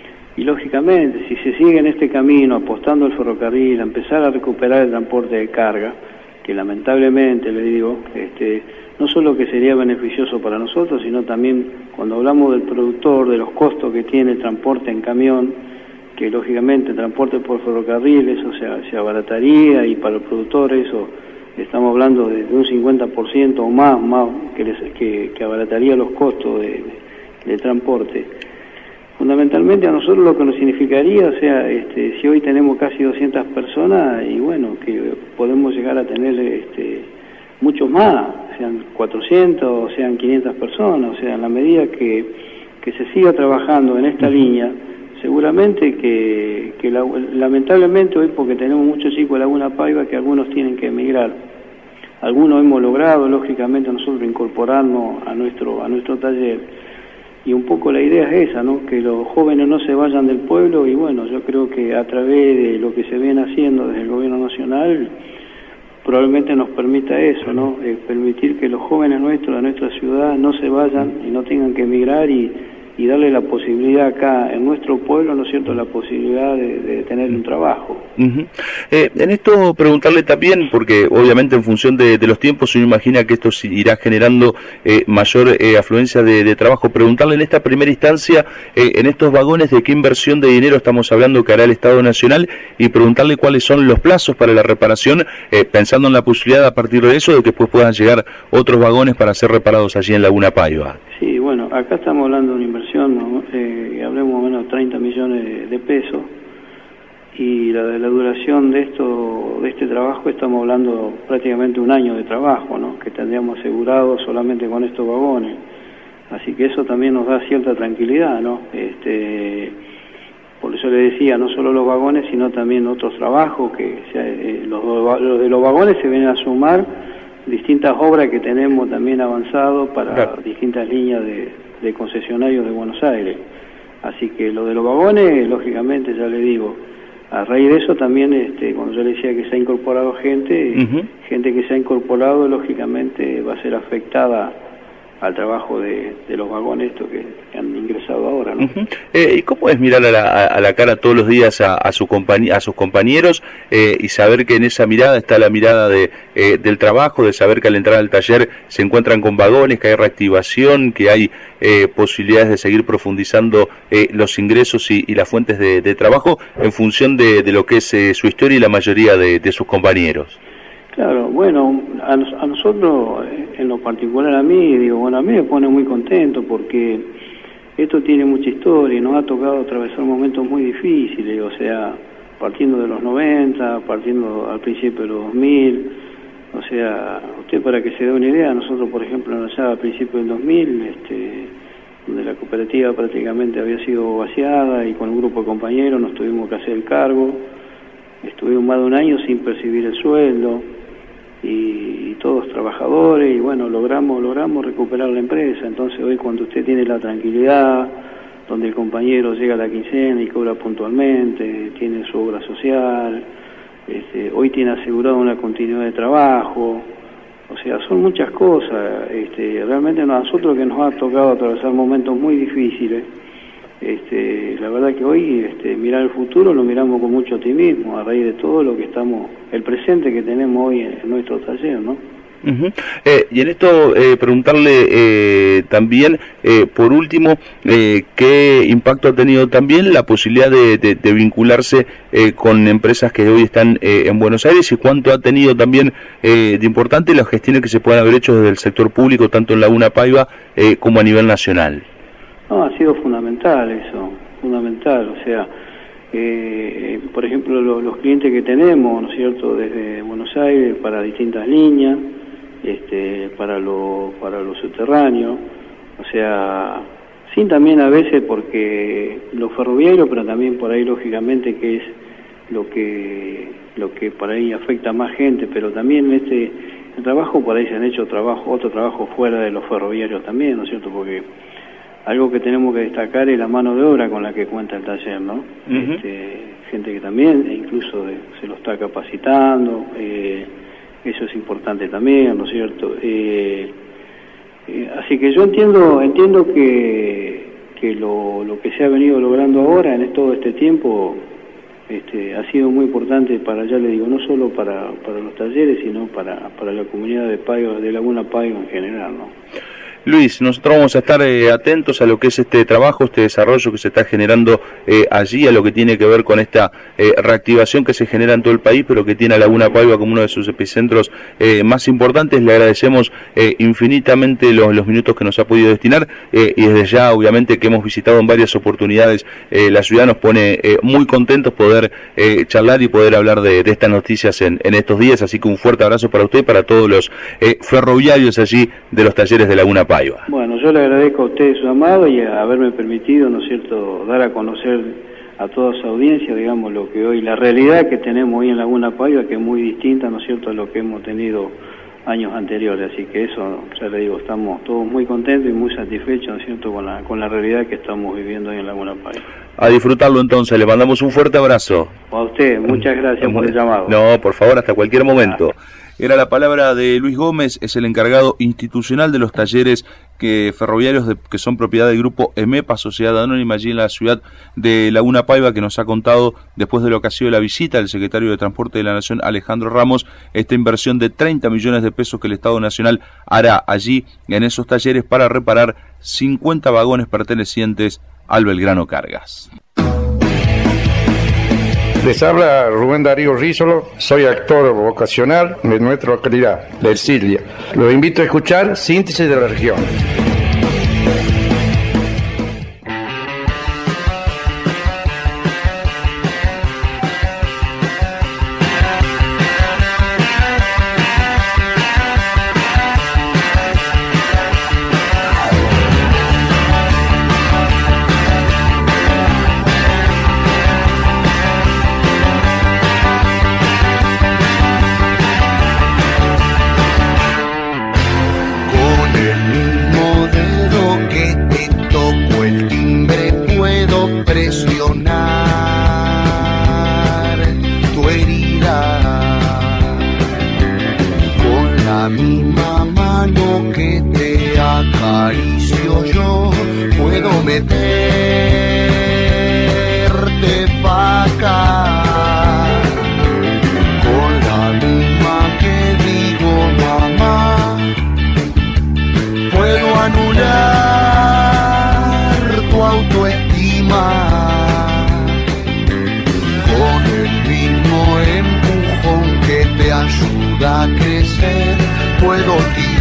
Speaker 19: y lógicamente si se sigue en este camino apostando al ferrocarril, a empezar a recuperar el transporte de carga, que lamentablemente le digo, este, no solo que sería beneficioso para nosotros, sino también cuando hablamos del productor, de los costos que tiene el transporte en camión, que lógicamente el transporte por ferrocarril, eso se, se abarataría y para el productor eso estamos hablando de, de un cincuenta por ciento o más, más que, les, que, que abarataría los costos de, de, de transporte. Fundamentalmente a nosotros lo que nos significaría, o sea, este, si hoy tenemos casi doscientas personas, y bueno, que podemos llegar a tener este, muchos más, sean cuatrocientos, sean quinientas personas, o sea, en la medida que, que se siga trabajando en esta línea, seguramente que, que la, lamentablemente hoy, porque tenemos muchos chicos de Laguna Paiva que algunos tienen que emigrar, algunos hemos logrado, lógicamente, nosotros incorporarnos a nuestro, a nuestro taller. Y un poco la idea es esa, ¿no? Que los jóvenes no se vayan del pueblo y bueno, yo creo que a través de lo que se viene haciendo desde el gobierno nacional probablemente nos permita eso, ¿no? Eh, permitir que los jóvenes nuestros de nuestra ciudad no se vayan y no tengan que emigrar y, y darle la posibilidad acá en nuestro pueblo, ¿no es cierto?, la posibilidad de, de tener un trabajo.
Speaker 6: Uh-huh. Eh, en esto preguntarle también, porque obviamente en función de, de los tiempos uno imagina que esto irá generando eh, mayor eh, afluencia de, de trabajo, preguntarle en esta primera instancia, eh, en estos vagones, de qué inversión de dinero estamos hablando que hará el Estado Nacional y preguntarle cuáles son los plazos para la reparación, eh, pensando en la posibilidad a partir de eso de que después puedan llegar otros vagones para ser reparados allí en Laguna Paiva.
Speaker 19: Sí, bueno, acá estamos hablando de una inversión, ¿no? eh, hablemos más o menos treinta millones de, de pesos, y la de la duración de esto, de este trabajo, estamos hablando prácticamente un año de trabajo, ¿no?, que tendríamos asegurado solamente con estos vagones, así que eso también nos da cierta tranquilidad, ¿no? Este, por eso le decía, no solo los vagones, sino también otros trabajos, que o sea, eh, los, los de los vagones se vienen a sumar distintas obras que tenemos también avanzado para claro. distintas líneas de, de concesionarios de Buenos Aires. Así que lo de los vagones, lógicamente, ya le digo, a raíz de eso también, este, cuando yo le decía que se ha incorporado gente, uh-huh. gente que se ha incorporado, lógicamente, va a ser afectada al trabajo de, de los vagones estos que, que han ingresado ahora, ¿no?
Speaker 6: Uh-huh. eh, ¿Y cómo es mirar a la, a la cara todos los días a, a, su compañ- a sus compañeros eh, y saber que en esa mirada está la mirada de, eh, del trabajo, de saber que al entrar al taller se encuentran con vagones, que hay reactivación, que hay eh, posibilidades de seguir profundizando eh, los ingresos y, y las fuentes de, de trabajo en función de, de lo que es eh, su historia y la mayoría de, de sus compañeros?
Speaker 19: Claro, bueno, a, nos- a nosotros, en lo particular a mí, digo, bueno, a mí me pone muy contento porque esto tiene mucha historia y nos ha tocado atravesar momentos muy difíciles, o sea, partiendo de los noventa, partiendo al principio de los dos mil, o sea, usted para que se dé una idea, nosotros por ejemplo allá al principio del dos mil, este, donde la cooperativa prácticamente había sido vaciada y con un grupo de compañeros nos tuvimos que hacer el cargo, estuvimos más de un año sin percibir el sueldo, y, y todos trabajadores, y bueno, logramos logramos recuperar la empresa. Entonces hoy cuando usted tiene la tranquilidad, donde el compañero llega a la quincena y cobra puntualmente, tiene su obra social, este, hoy tiene asegurado una continuidad de trabajo, o sea, son muchas cosas. Este, realmente a nosotros que nos ha tocado atravesar momentos muy difíciles, Este, la verdad que hoy este, mirar el futuro lo miramos con mucho optimismo a raíz de todo lo que estamos, el presente que tenemos hoy en, en nuestro taller, ¿no?
Speaker 6: Uh-huh. Eh, y en esto eh, preguntarle eh, también, eh, por último, eh, qué impacto ha tenido también la posibilidad de, de, de vincularse eh, con empresas que hoy están eh, en Buenos Aires, y cuánto ha tenido también eh, de importante las gestiones que se pueden haber hecho desde el sector público, tanto en Laguna Paiva eh, como a nivel nacional.
Speaker 19: No, ha sido fundamental eso, fundamental, o sea, eh, por ejemplo, lo, los clientes que tenemos, ¿no es cierto?, desde Buenos Aires para distintas líneas, este, para lo, para lo subterráneo, o sea, sin también a veces porque lo ferroviario, pero también por ahí lógicamente que es lo que, lo que por ahí afecta a más gente, pero también este, el trabajo por ahí se han hecho trabajo, otro trabajo fuera de los ferroviarios también, ¿no es cierto?, porque algo que tenemos que destacar es la mano de obra con la que cuenta el taller, ¿no? Uh-huh. Este, gente que también incluso de, se lo está capacitando, eh, eso es importante también, ¿no es cierto? Eh, eh, así que yo entiendo entiendo que, que lo, lo que se ha venido logrando ahora en todo este tiempo este, ha sido muy importante para, ya le digo, no solo para, para los talleres, sino para, para la comunidad de Paiva, de Laguna Paiva en general, ¿no?
Speaker 6: Luis, nosotros vamos a estar eh, atentos a lo que es este trabajo, este desarrollo que se está generando eh, allí, a lo que tiene que ver con esta eh, reactivación que se genera en todo el país, pero que tiene a Laguna Paiva como uno de sus epicentros eh, más importantes. Le agradecemos eh, infinitamente los, los minutos que nos ha podido destinar eh, y desde ya, obviamente, que hemos visitado en varias oportunidades eh, la ciudad, nos pone eh, muy contentos poder eh, charlar y poder hablar de, de estas noticias en, en estos días, así que un fuerte abrazo para usted y para todos los eh, ferroviarios allí de los talleres de Laguna Paiva.
Speaker 19: Bueno, yo le agradezco a usted su llamado y a haberme permitido, ¿no es cierto?, dar a conocer a toda su audiencia, digamos, lo que hoy, la realidad que tenemos hoy en Laguna Paiva, que es muy distinta, ¿no es cierto?, a lo que hemos tenido años anteriores. Así que eso, ya le digo, estamos todos muy contentos y muy satisfechos, ¿no es cierto?, con la, con la realidad que estamos viviendo hoy en Laguna Paiva.
Speaker 6: A disfrutarlo entonces, le mandamos un fuerte abrazo.
Speaker 19: A usted, muchas gracias por el llamado.
Speaker 6: No, por favor, hasta cualquier momento. Era la palabra de Luis Gómez, es el encargado institucional de los talleres que ferroviarios de, que son propiedad del grupo EMEPA, Sociedad Anónima, allí en la ciudad de Laguna Paiva, que nos ha contado, después de lo que ha sido la visita del secretario de Transporte de la Nación, Alejandro Ramos, esta inversión de treinta millones de pesos que el Estado Nacional hará allí en esos talleres para reparar cincuenta vagones pertenecientes al Belgrano Cargas.
Speaker 9: Les habla Rubén Darío Rísolo, soy actor vocacional de nuestra localidad, de Ercilia. Los invito a escuchar Síntesis de la Región.
Speaker 8: Acaricio yo, puedo meter lastimar. Con el mismo empujón que te ayuda a crecer, puedo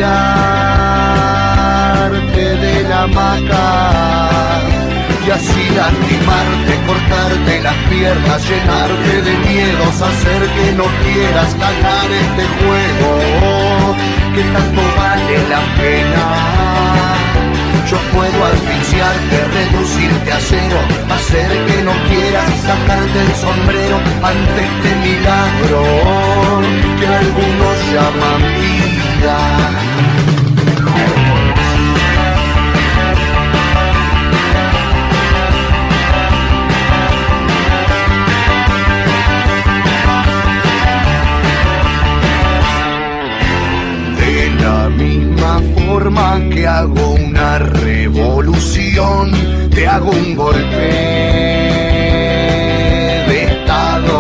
Speaker 8: tirarte de la hamaca y así lastimarte, cortarte las piernas, llenarte de miedos, hacer que no quieras ganar este juego que tanto vale la pena. Yo puedo asfixiarte, reducirte a cero, hacer que no quieras sacarte el sombrero ante este milagro que algunos llaman vida. Forma que hago una revolución, te hago un golpe de estado.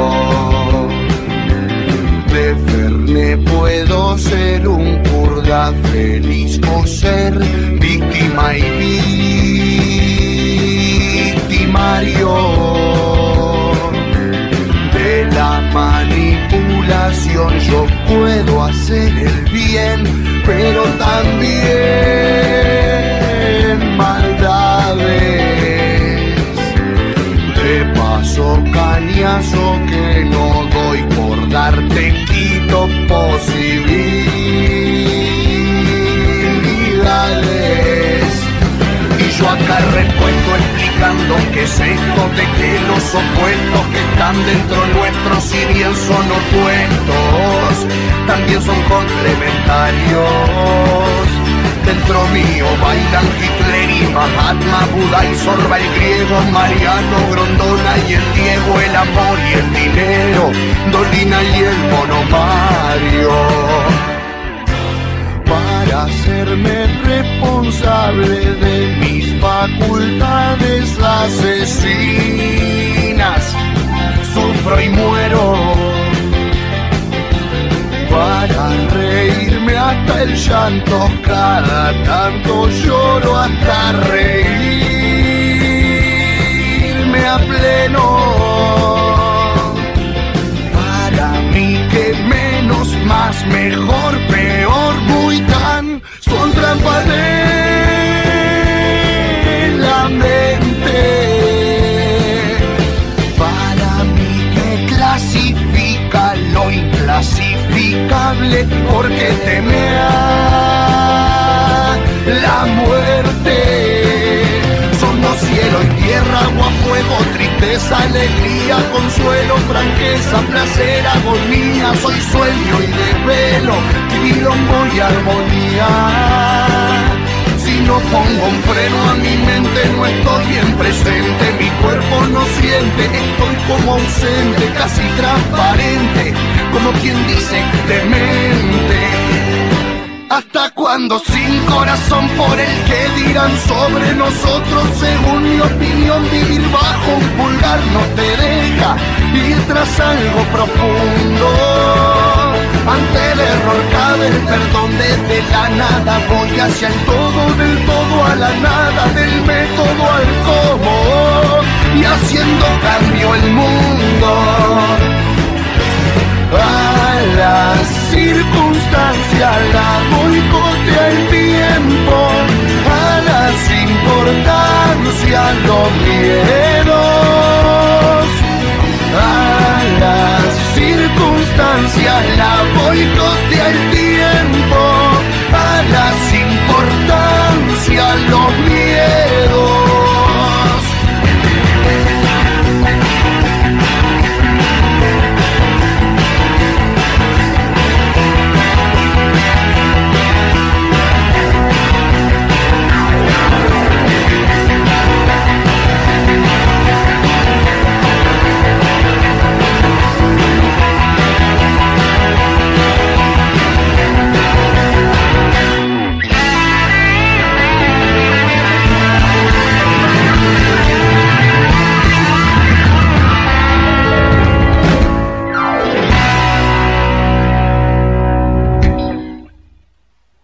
Speaker 8: De Ferné puedo ser un purga feliz o ser víctima y victimario de la manipulación. Yo puedo hacer el bien, pero también maldades. Te paso cañazo que no doy por darte, quito posibilidades. Y yo acá recuento explicando qué es esto de que los opuestos que están dentro nuestro, si bien son opuestos, también son complementarios. Dentro mío bailan Hitler y Mahatma, Buda y Sorba, el griego, Mariano, Grondona y el Diego, el amor y el dinero, Dolina y el monomario. Para hacerme responsable de mis facultades asesinas, sufro y muero. Para reírme hasta el llanto, cada tanto lloro hasta reírme a pleno. Para mí que menos, más, mejor, peor, muy tan, son trampas de la mente. Para mí que clasifica lo inclasificable, porque teme a la muerte. Somos cielo y tierra, agua, fuego, tristeza, alegría, consuelo, franqueza, placer, agonía. Soy sueño y desvelo, quilombo y armonía. Si no pongo un freno a mi mente, no estoy en presente. Mi cuerpo no siente, estoy como ausente, casi transparente, como quien dice demente. ¿Hasta cuándo sin corazón por el que dirán sobre nosotros? Según mi opinión, vivir bajo un pulgar no te deja ir tras algo profundo. Ante el error cabe el perdón, desde la nada voy hacia el todo, del todo a la nada, del método al cómo, y haciendo cambio el mundo. A la circunstancia la boicotea el tiempo, a las importancias los miedos. A las circunstancias la boicotea el tiempo, a las importancias los miedos.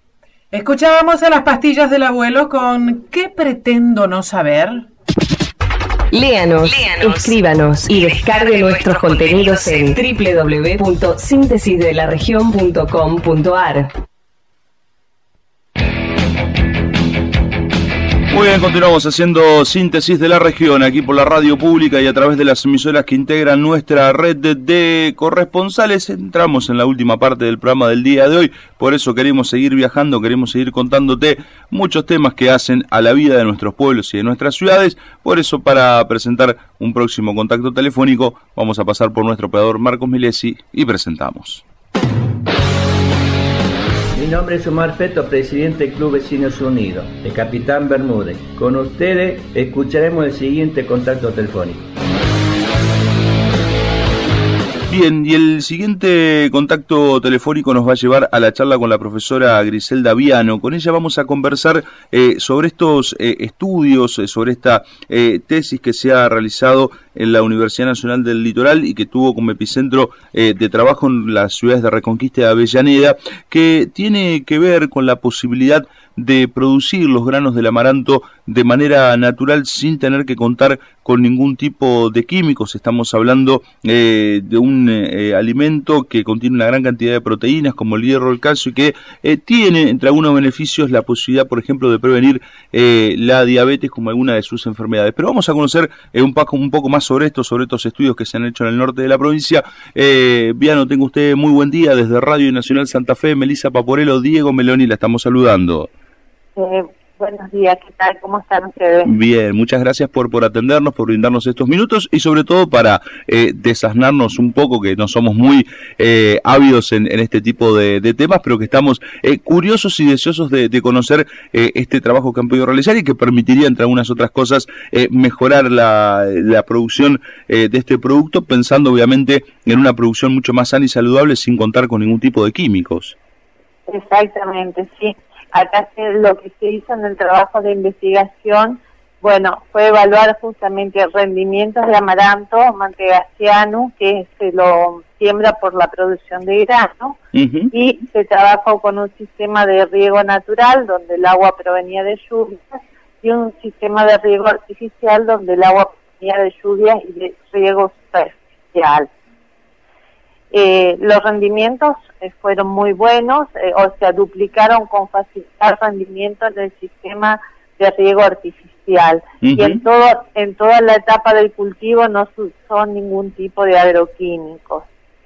Speaker 13: Escuchábamos a las pastillas del abuelo con ¿qué pretendo no saber?
Speaker 2: Léanos, Léanos, escríbanos y descargue nuestros contenidos en doble u doble u doble u punto síntesis de la región punto com punto a r.
Speaker 6: Muy bien, continuamos haciendo Síntesis de la Región aquí por la radio pública y a través de las emisoras que integran nuestra red de, de corresponsales. Entramos en la última parte del programa del día de hoy, por eso queremos seguir viajando, queremos seguir contándote muchos temas que hacen a la vida de nuestros pueblos y de nuestras ciudades. Por eso, para presentar un próximo contacto telefónico, vamos a pasar por nuestro operador Marcos Milesi y presentamos.
Speaker 14: Mi nombre es Omar Feto, presidente del Club Vecinos Unidos, de Capitán Bermúdez. Con ustedes escucharemos el siguiente contacto telefónico.
Speaker 6: Bien, y el siguiente contacto telefónico nos va a llevar a la charla con la profesora Griselda Viano. Con ella vamos a conversar eh, sobre estos eh, estudios, eh, sobre esta eh, tesis que se ha realizado en la Universidad Nacional del Litoral y que tuvo como epicentro eh, de trabajo en las ciudades de Reconquista y Avellaneda, que tiene que ver con la posibilidad de producir los granos del amaranto de manera natural sin tener que contar con ningún tipo de químicos. Estamos hablando eh, de un eh, alimento que contiene una gran cantidad de proteínas como el hierro, el calcio, y que eh, tiene entre algunos beneficios la posibilidad, por ejemplo, de prevenir eh, la diabetes como alguna de sus enfermedades. Pero vamos a conocer eh, un, poco, un poco más sobre esto, sobre estos estudios que se han hecho en el norte de la provincia. Eh, Viano, tenga usted muy buen día desde Radio Nacional Santa Fe. Melissa Paporello, Diego Meloni, la estamos saludando.
Speaker 20: Eh, buenos días, ¿qué tal? ¿Cómo están ustedes?
Speaker 6: Bien, muchas gracias por, por atendernos, por brindarnos estos minutos y sobre todo para eh, desasnarnos un poco, que no somos muy eh, ávidos en, en este tipo de, de temas, pero que estamos eh, curiosos y deseosos de, de conocer eh, este trabajo que han podido realizar y que permitiría, entre algunas otras cosas, eh, mejorar la, la producción eh, de este producto, pensando obviamente en una producción mucho más sana y saludable sin contar con ningún tipo de químicos.
Speaker 20: Exactamente, sí. Acá se, lo que se hizo en el trabajo de investigación, bueno, fue evaluar justamente rendimientos de amaranto, mantegaceano, que se lo siembra por la producción de grano, uh-huh. y se trabajó con un sistema de riego natural, donde el agua provenía de lluvias, y un sistema de riego artificial, donde el agua provenía de lluvias y de riego superficial. Eh, los rendimientos eh, fueron muy buenos, eh, o sea, duplicaron con facilidad rendimiento en el sistema de riego artificial. Uh-huh. Y en todo, en toda la etapa del cultivo no se usó ningún tipo de agroquímicos.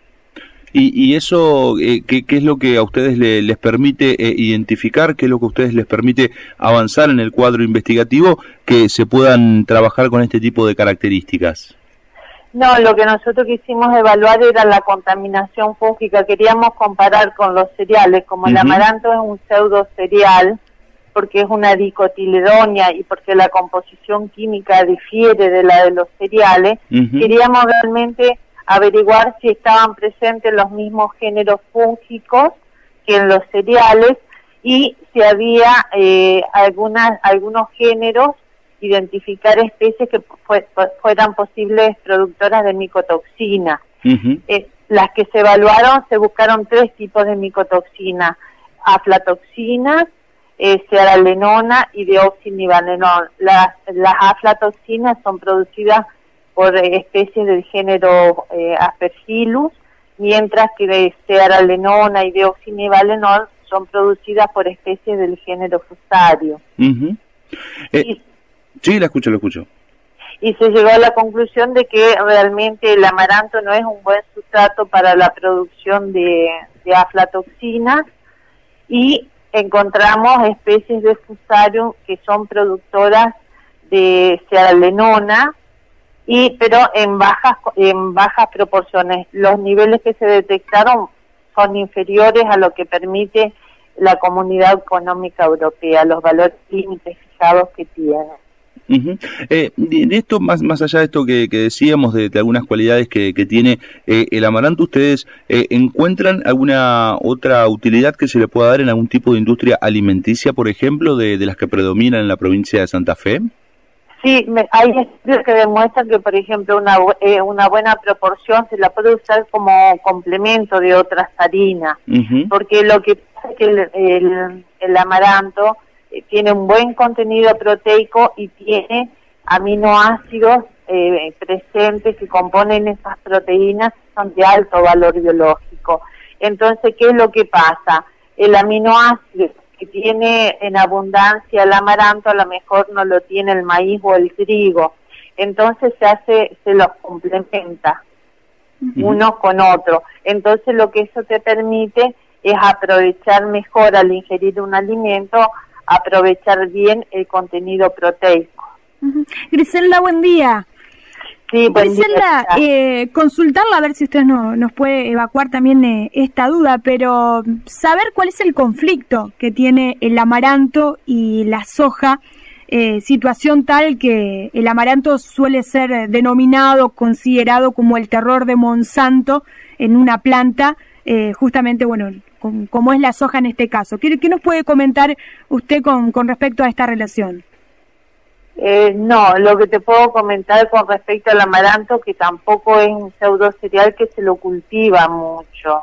Speaker 6: Y, y eso, eh, ¿qué, ¿qué es lo que a ustedes le, les permite eh, identificar? ¿Qué es lo que a ustedes les permite avanzar en el cuadro investigativo que se puedan trabajar con este tipo de características?
Speaker 20: No, lo que nosotros quisimos evaluar era la contaminación fúngica. Queríamos comparar con los cereales, como uh-huh. el amaranto es un pseudo cereal, porque es una dicotiledónea y porque la composición química difiere de la de los cereales. Uh-huh. Queríamos realmente averiguar si estaban presentes los mismos géneros fúngicos que en los cereales y si había eh, algunas, algunos géneros, identificar especies que fu- fueran posibles productoras de micotoxina. Uh-huh. Eh, las que se evaluaron, se buscaron tres tipos de micotoxina: aflatoxinas, eh, cearalenona y deoxinivalenol. Las, las aflatoxinas son producidas por eh, especies del género eh, Aspergillus, mientras que cearalenona y deoxinivalenol son producidas por especies del género Fusario.
Speaker 6: Uh-huh. Eh.
Speaker 20: Y,
Speaker 6: Sí, la escucho, la escucho.
Speaker 20: Y se llegó a la conclusión de que realmente el amaranto no es un buen sustrato para la producción de, de aflatoxinas y encontramos especies de Fusarium que son productoras de cearalenona, y pero en bajas en bajas proporciones. Los niveles que se detectaron son inferiores a lo que permite la Comunidad Económica Europea, los valores límites fijados que tiene.
Speaker 6: Uh-huh. Eh, de, de esto, más más allá de esto que, que decíamos, de, de algunas cualidades que, que tiene eh, el amaranto, ¿ustedes eh, encuentran alguna otra utilidad que se le pueda dar en algún tipo de industria alimenticia, por ejemplo, de, de las que predominan en la provincia de Santa Fe?
Speaker 20: Sí, me, hay estudios que demuestran que, por ejemplo, una, eh, una buena proporción se la puede usar como complemento de otras harinas, uh-huh. porque lo que pasa es que el, el, el amaranto tiene un buen contenido proteico y tiene aminoácidos eh, presentes que componen esas proteínas son de alto valor biológico. Entonces, ¿qué es lo que pasa? El aminoácido que tiene en abundancia el amaranto a lo mejor no lo tiene el maíz o el trigo. Entonces se hace, se los complementa uh-huh. uno con otro. Entonces lo que eso te permite es aprovechar mejor al ingerir un alimento, aprovechar bien el contenido proteico.
Speaker 7: Uh-huh. Griselda, buen día.
Speaker 20: Sí, buen
Speaker 7: Griselda,
Speaker 20: día.
Speaker 7: Eh, consultarla a ver si usted no, nos puede evacuar también eh, esta duda, pero saber cuál es el conflicto que tiene el amaranto y la soja. Eh, situación tal que el amaranto suele ser denominado, considerado como el terror de Monsanto en una planta, eh, justamente, bueno, con, como es la soja en este caso. ¿Qué, qué nos puede comentar usted con, con respecto a esta relación?
Speaker 20: Eh, no, lo que te puedo comentar con respecto al amaranto, que tampoco es un pseudo cereal que se lo cultiva mucho,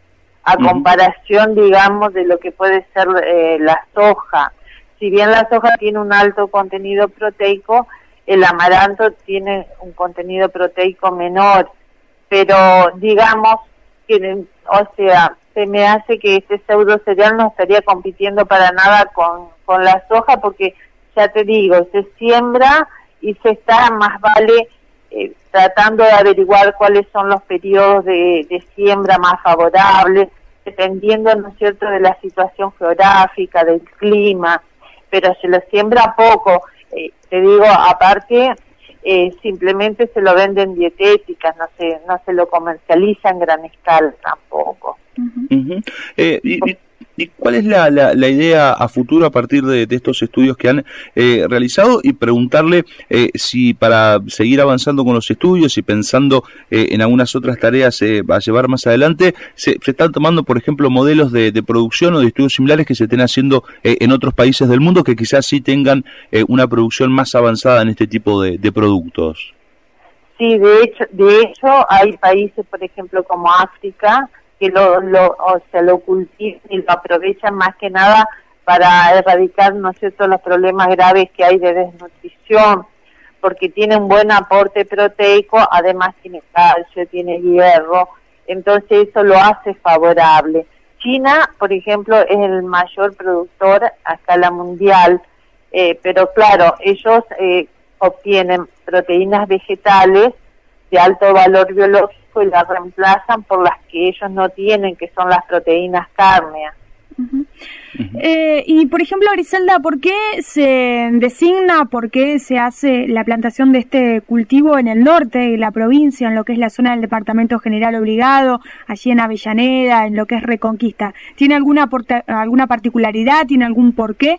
Speaker 20: a uh-huh. comparación, digamos, de lo que puede ser eh, la soja. Si bien la soja tiene un alto contenido proteico, el amaranto tiene un contenido proteico menor, pero digamos que, o sea, se me hace que este pseudo cereal no estaría compitiendo para nada con, con la soja, porque ya te digo, se siembra y se está, más vale, eh, tratando de averiguar cuáles son los periodos de, de siembra más favorables, dependiendo, ¿no es cierto?, de la situación geográfica, del clima, pero se lo siembra poco. Eh, te digo, aparte, eh, simplemente se lo venden dietéticas, no se, no se lo comercializa en gran escala tampoco.
Speaker 6: Uh-huh. Uh-huh. Eh, y, y, ¿Y cuál es la, la, la idea a futuro a partir de, de estos estudios que han eh, realizado? Y preguntarle eh, si para seguir avanzando con los estudios y pensando eh, en algunas otras tareas eh, a llevar más adelante, se, se están tomando, por ejemplo, modelos de, de producción o de estudios similares que se estén haciendo eh, en otros países del mundo que quizás sí tengan eh, una producción más avanzada en este tipo de, de productos.
Speaker 20: Sí, de hecho, de hecho hay países, por ejemplo, como África, que lo, lo, o sea, lo cultivan y lo aprovechan más que nada para erradicar, ¿no es cierto?, los problemas graves que hay de desnutrición, porque tiene un buen aporte proteico, además tiene calcio, tiene hierro, entonces eso lo hace favorable. China, por ejemplo, es el mayor productor a escala mundial, eh, pero claro, ellos eh, obtienen proteínas vegetales de alto valor biológico y las reemplazan por las que ellos no tienen, que son las proteínas cárneas.
Speaker 7: Uh-huh. Uh-huh. Eh, y por ejemplo, Griselda, ¿por qué se designa, por qué se hace la plantación de este cultivo en el norte de la provincia, en lo que es la zona del Departamento General Obligado, allí en Avellaneda, en lo que es Reconquista? ¿Tiene alguna, alguna particularidad, tiene algún porqué?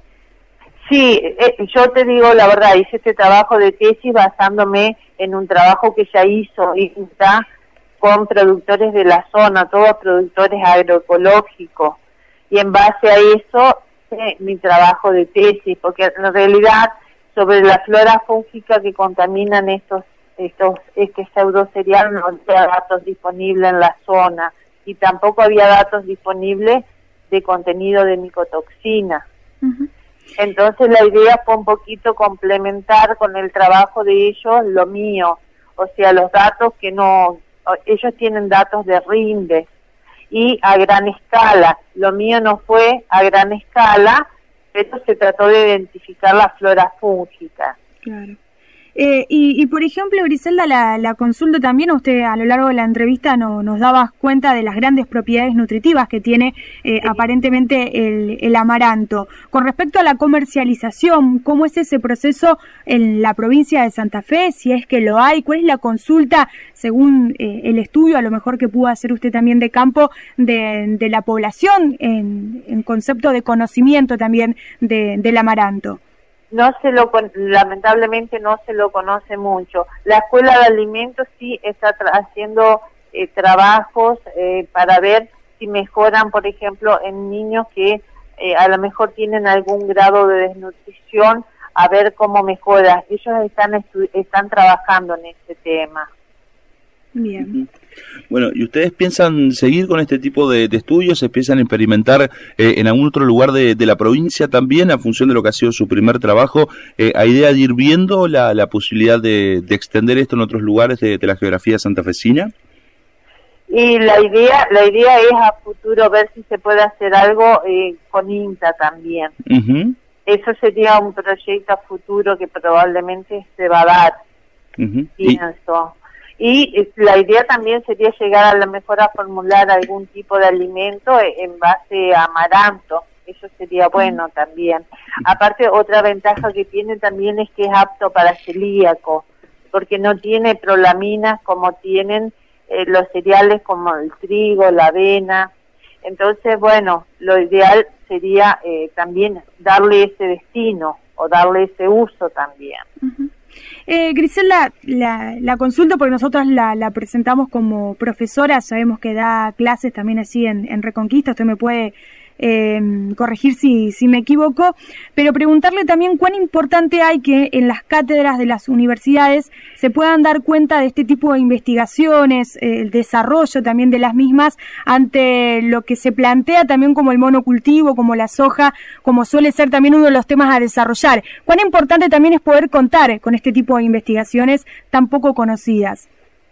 Speaker 20: Sí, eh, yo te digo la verdad, hice este trabajo de tesis basándome en un trabajo que ya hizo INTA con productores de la zona, todos productores agroecológicos, y en base a eso eh, mi trabajo de tesis, porque en realidad sobre la flora fúngica que contaminan estos, estos este pseudo cereal no había datos disponibles en la zona, y tampoco había datos disponibles de contenido de micotoxina. Uh-huh. Entonces la idea fue un poquito complementar con el trabajo de ellos lo mío, o sea, los datos que no, ellos tienen datos de rinde y a gran escala, lo mío no fue a gran escala, pero se trató de identificar la flora fúngica.
Speaker 7: Claro. Eh, y, y por ejemplo, Griselda, la, la consulta también, usted a lo largo de la entrevista no, nos daba cuenta de las grandes propiedades nutritivas que tiene eh, sí. aparentemente el, el amaranto. Con respecto a la comercialización, ¿cómo es ese proceso en la provincia de Santa Fe? Si es que lo hay, ¿cuál es la consulta, según eh, el estudio, a lo mejor que pudo hacer usted también de campo, de, de la población en, en concepto de conocimiento también de, del amaranto?
Speaker 20: No se lo, lamentablemente no se lo conoce mucho. La Escuela de Alimentos sí está tra- haciendo eh, trabajos eh, para ver si mejoran, por ejemplo, en niños que eh, a lo mejor tienen algún grado de desnutrición, a ver cómo mejora. Ellos están estu- están trabajando en este tema.
Speaker 7: Bien.
Speaker 6: Bueno, ¿y ustedes piensan seguir con este tipo de, de estudios? ¿Se piensan experimentar eh, en algún otro lugar de, de la provincia también, a función de lo que ha sido su primer trabajo? Eh, ¿Hay idea de ir viendo la, la posibilidad de, de extender esto en otros lugares de, de la geografía santafesina?
Speaker 20: Y la idea la idea es a futuro ver si se puede hacer algo eh, con INTA también.
Speaker 6: Uh-huh. Eso
Speaker 20: sería un proyecto a futuro que probablemente se va a dar,
Speaker 6: uh-huh.
Speaker 20: pienso. Y, y la idea también sería llegar a lo mejor a formular algún tipo de alimento en base a amaranto. Eso sería bueno también. Aparte, otra ventaja que tiene también es que es apto para celíaco, porque no tiene prolaminas como tienen eh, los cereales como el trigo, la avena. Entonces, bueno, lo ideal sería eh, también darle ese destino o darle ese uso también.
Speaker 7: Uh-huh. Eh, Griselda, la, la consulta, porque nosotros la, la presentamos como profesora, sabemos que da clases también así en, en Reconquista, usted me puede eh, corregir si, si me equivoco, pero preguntarle también cuán importante hay que en las cátedras de las universidades se puedan dar cuenta de este tipo de investigaciones, eh, el desarrollo también de las mismas ante lo que se plantea también como el monocultivo, como la soja, como suele ser también uno de los temas a desarrollar. Cuán importante también es poder contar con este tipo de investigaciones tan poco conocidas.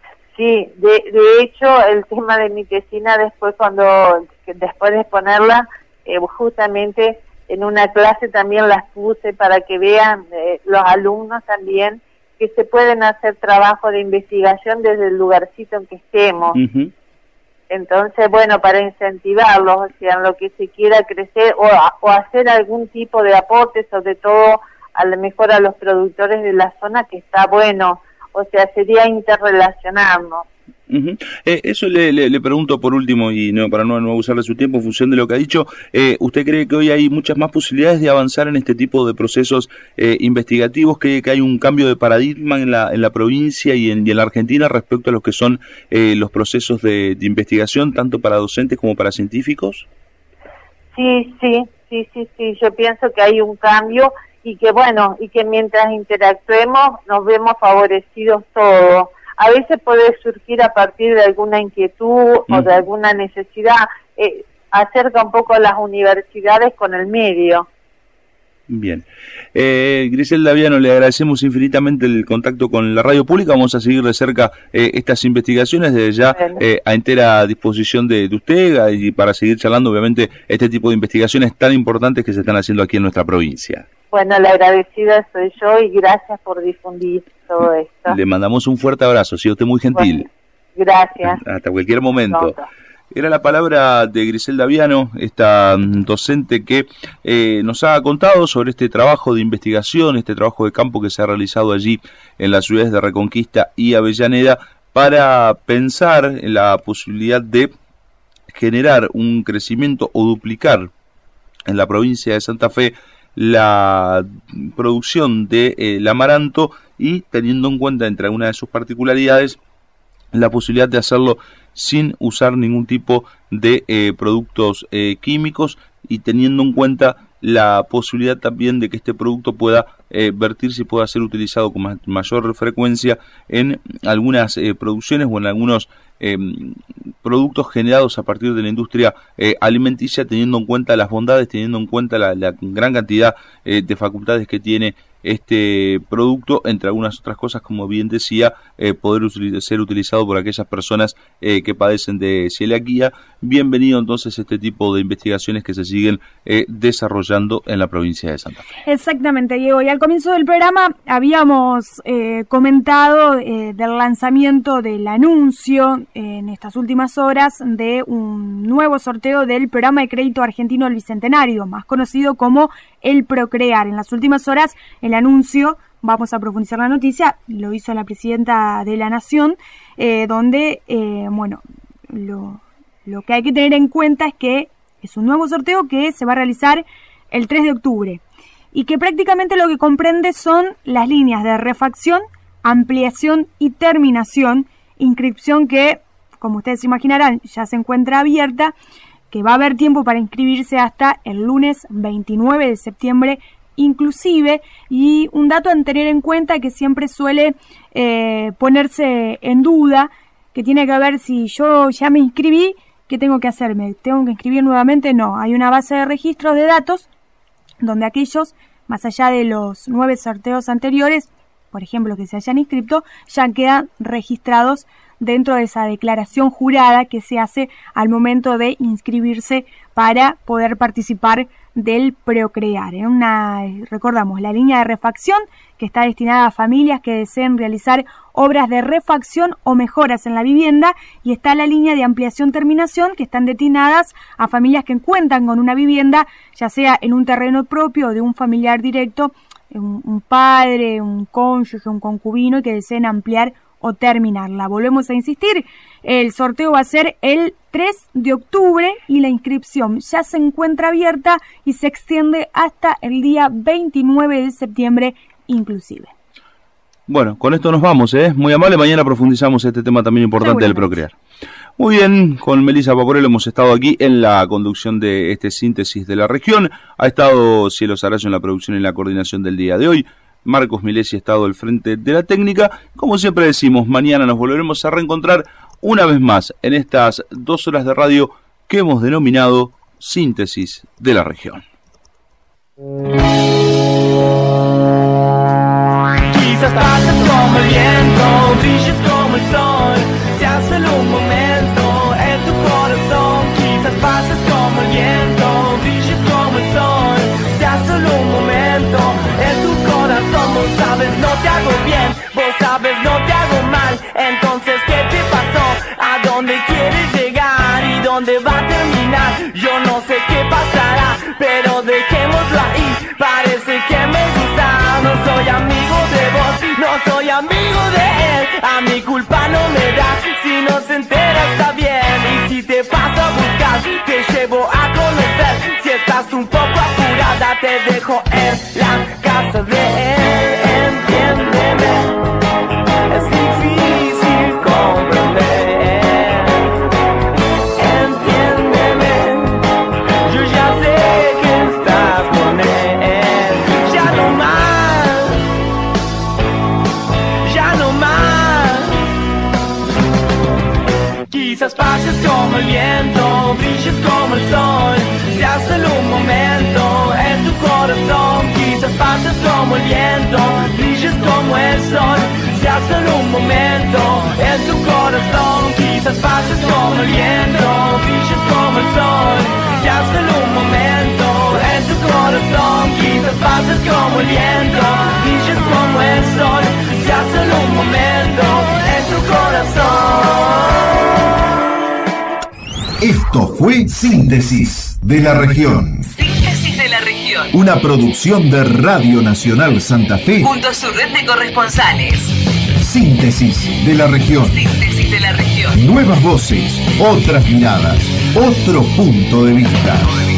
Speaker 20: Sí, de, de hecho el tema de mi tesina después cuando después de exponerla eh, justamente en una clase también las puse para que vean eh, los alumnos también que se pueden hacer trabajo de investigación desde el lugarcito en que estemos.
Speaker 6: Uh-huh.
Speaker 20: Entonces, bueno, para incentivarlos, o sea, en lo que se quiera crecer o, o hacer algún tipo de aporte, sobre todo a lo mejor a los productores de la zona, que está bueno. O sea, sería interrelacionarnos.
Speaker 6: Uh-huh. Eh, eso le, le, le pregunto por último, y no para no, no abusar de su tiempo en función de lo que ha dicho. Eh, ¿Usted cree que hoy hay muchas más posibilidades de avanzar en este tipo de procesos eh, investigativos? ¿Cree que hay un cambio de paradigma en la, en la provincia y en, y en la Argentina respecto a lo que son eh, los procesos de, de investigación, tanto para docentes como para científicos?
Speaker 20: Sí, sí, sí, sí, sí. Yo pienso que hay un cambio y que bueno, y que mientras interactuemos nos vemos favorecidos todos. A veces puede surgir a partir de alguna inquietud mm. o de alguna necesidad, eh, acerca un poco a las universidades con el medio.
Speaker 6: Bien. Eh, Griselda Viano, le agradecemos infinitamente el contacto con la radio pública. Vamos a seguir de cerca eh, estas investigaciones, desde ya eh, a entera disposición de, de usted y para seguir charlando, obviamente, este tipo de investigaciones tan importantes que se están haciendo aquí en nuestra provincia.
Speaker 20: Bueno, la agradecida soy yo y gracias por difundir todo esto.
Speaker 6: Le mandamos un fuerte abrazo, sí, usted muy gentil.
Speaker 20: Bueno, gracias.
Speaker 6: Hasta cualquier momento. Era la palabra de Griselda Viano, esta docente que eh, nos ha contado sobre este trabajo de investigación, este trabajo de campo que se ha realizado allí en las ciudades de Reconquista y Avellaneda para pensar en la posibilidad de generar un crecimiento o duplicar en la provincia de Santa Fe la producción de eh, el amaranto y teniendo en cuenta entre algunas de sus particularidades la posibilidad de hacerlo sin usar ningún tipo de eh, productos eh, químicos y teniendo en cuenta la posibilidad también de que este producto pueda eh, vertirse y pueda ser utilizado con ma mayor frecuencia en algunas eh, producciones o en algunos eh, productos generados a partir de la industria eh, alimenticia, teniendo en cuenta las bondades, teniendo en cuenta la, la gran cantidad eh, de facultades que tiene este producto, entre algunas otras cosas, como bien decía, eh, poder util ser utilizado por aquellas personas eh, que padecen de celiaquía. Bienvenido entonces a este tipo de investigaciones que se siguen eh, desarrollando en la provincia de Santa Fe.
Speaker 7: Exactamente, Diego, y al comienzo del programa habíamos eh, comentado eh, del lanzamiento del anuncio eh, en estas últimas horas de un nuevo sorteo del programa de crédito argentino del Bicentenario, más conocido como el Procrear. En las últimas horas el anuncio, vamos a profundizar la noticia, lo hizo la presidenta de la Nación, eh, donde, eh, bueno, lo, lo que hay que tener en cuenta es que es un nuevo sorteo que se va a realizar el tres de octubre y que prácticamente lo que comprende son las líneas de refacción, ampliación y terminación, inscripción que, como ustedes imaginarán, ya se encuentra abierta, que va a haber tiempo para inscribirse hasta el lunes veintinueve de septiembre inclusive, y un dato a tener en cuenta que siempre suele eh, ponerse en duda que tiene que ver si yo ya me inscribí, ¿qué tengo que hacer? ¿Me tengo que inscribir nuevamente? No, hay una base de registros de datos donde aquellos, más allá de los nueve sorteos anteriores, por ejemplo, que se hayan inscrito, ya quedan registrados dentro de esa declaración jurada que se hace al momento de inscribirse para poder participar del Procrear. En una, recordamos, la línea de refacción que está destinada a familias que deseen realizar obras de refacción o mejoras en la vivienda, y está la línea de ampliación-terminación que están destinadas a familias que cuentan con una vivienda, ya sea en un terreno propio o de un familiar directo, un, un padre, un cónyuge, un concubino, y que deseen ampliar o terminarla. Volvemos a insistir, el sorteo va a ser el tres de octubre y la inscripción ya se encuentra abierta y se extiende hasta el día veintinueve de septiembre inclusive.
Speaker 6: Bueno, con esto nos vamos, ¿eh? Muy amable, mañana profundizamos este tema también importante del Procrear. Muy bien, con Melissa Paporello hemos estado aquí en la conducción de este síntesis de la región. Ha estado Cielo Sarayo en la producción y en la coordinación del día de hoy. Marcos Milesi ha estado al frente de la técnica. Como siempre decimos, mañana nos volveremos a reencontrar una vez más en estas dos horas de radio que hemos denominado Síntesis de la Región.
Speaker 17: Quizás pases como el viento, brilles como el sol, seas solo un momento en tu corazón. Quizás pases como el viento, brilles como el sol, seas solo un momento en tu corazón. Vos sabes no te hago bien, vos sabes no te hago mal. Entonces ¿qué te pasó? ¿A dónde quieres llegar? ¿Y dónde va a terminar? Yo no sé qué pasará, pero dejémoslo ahí. Parece que me gusta. No soy amigo de vos, no soy amigo de él. A mi culpa no me da, si no se entera está bien. Y si te paso a buscar, te llevo a conocer. Si estás un poco apurada, te dejo en la casa de él. Entiéndeme, es difícil comprender. Entiéndeme, yo ya sé que estás con él. Ya no más, ya no más. Quizás pases como el viento, brilles como el sol, seas solo un momento en tu corazón. Quizás pases como el viento, brilles como el sol, seas solo un momento en tu corazón. Quizás pases como el viento, brilles como el sol, seas solo un momento en tu corazón. Quizás pases como el viento, brilles como el sol, seas solo un momento en tu corazón.
Speaker 1: Esto fue Síntesis de la Región.
Speaker 2: Síntesis de la Región.
Speaker 1: Una producción de Radio Nacional Santa Fe
Speaker 2: Junto a su red de corresponsales.
Speaker 1: Síntesis de la Región.
Speaker 2: Síntesis de la Región.
Speaker 1: Nuevas voces, otras miradas, otro punto de vista.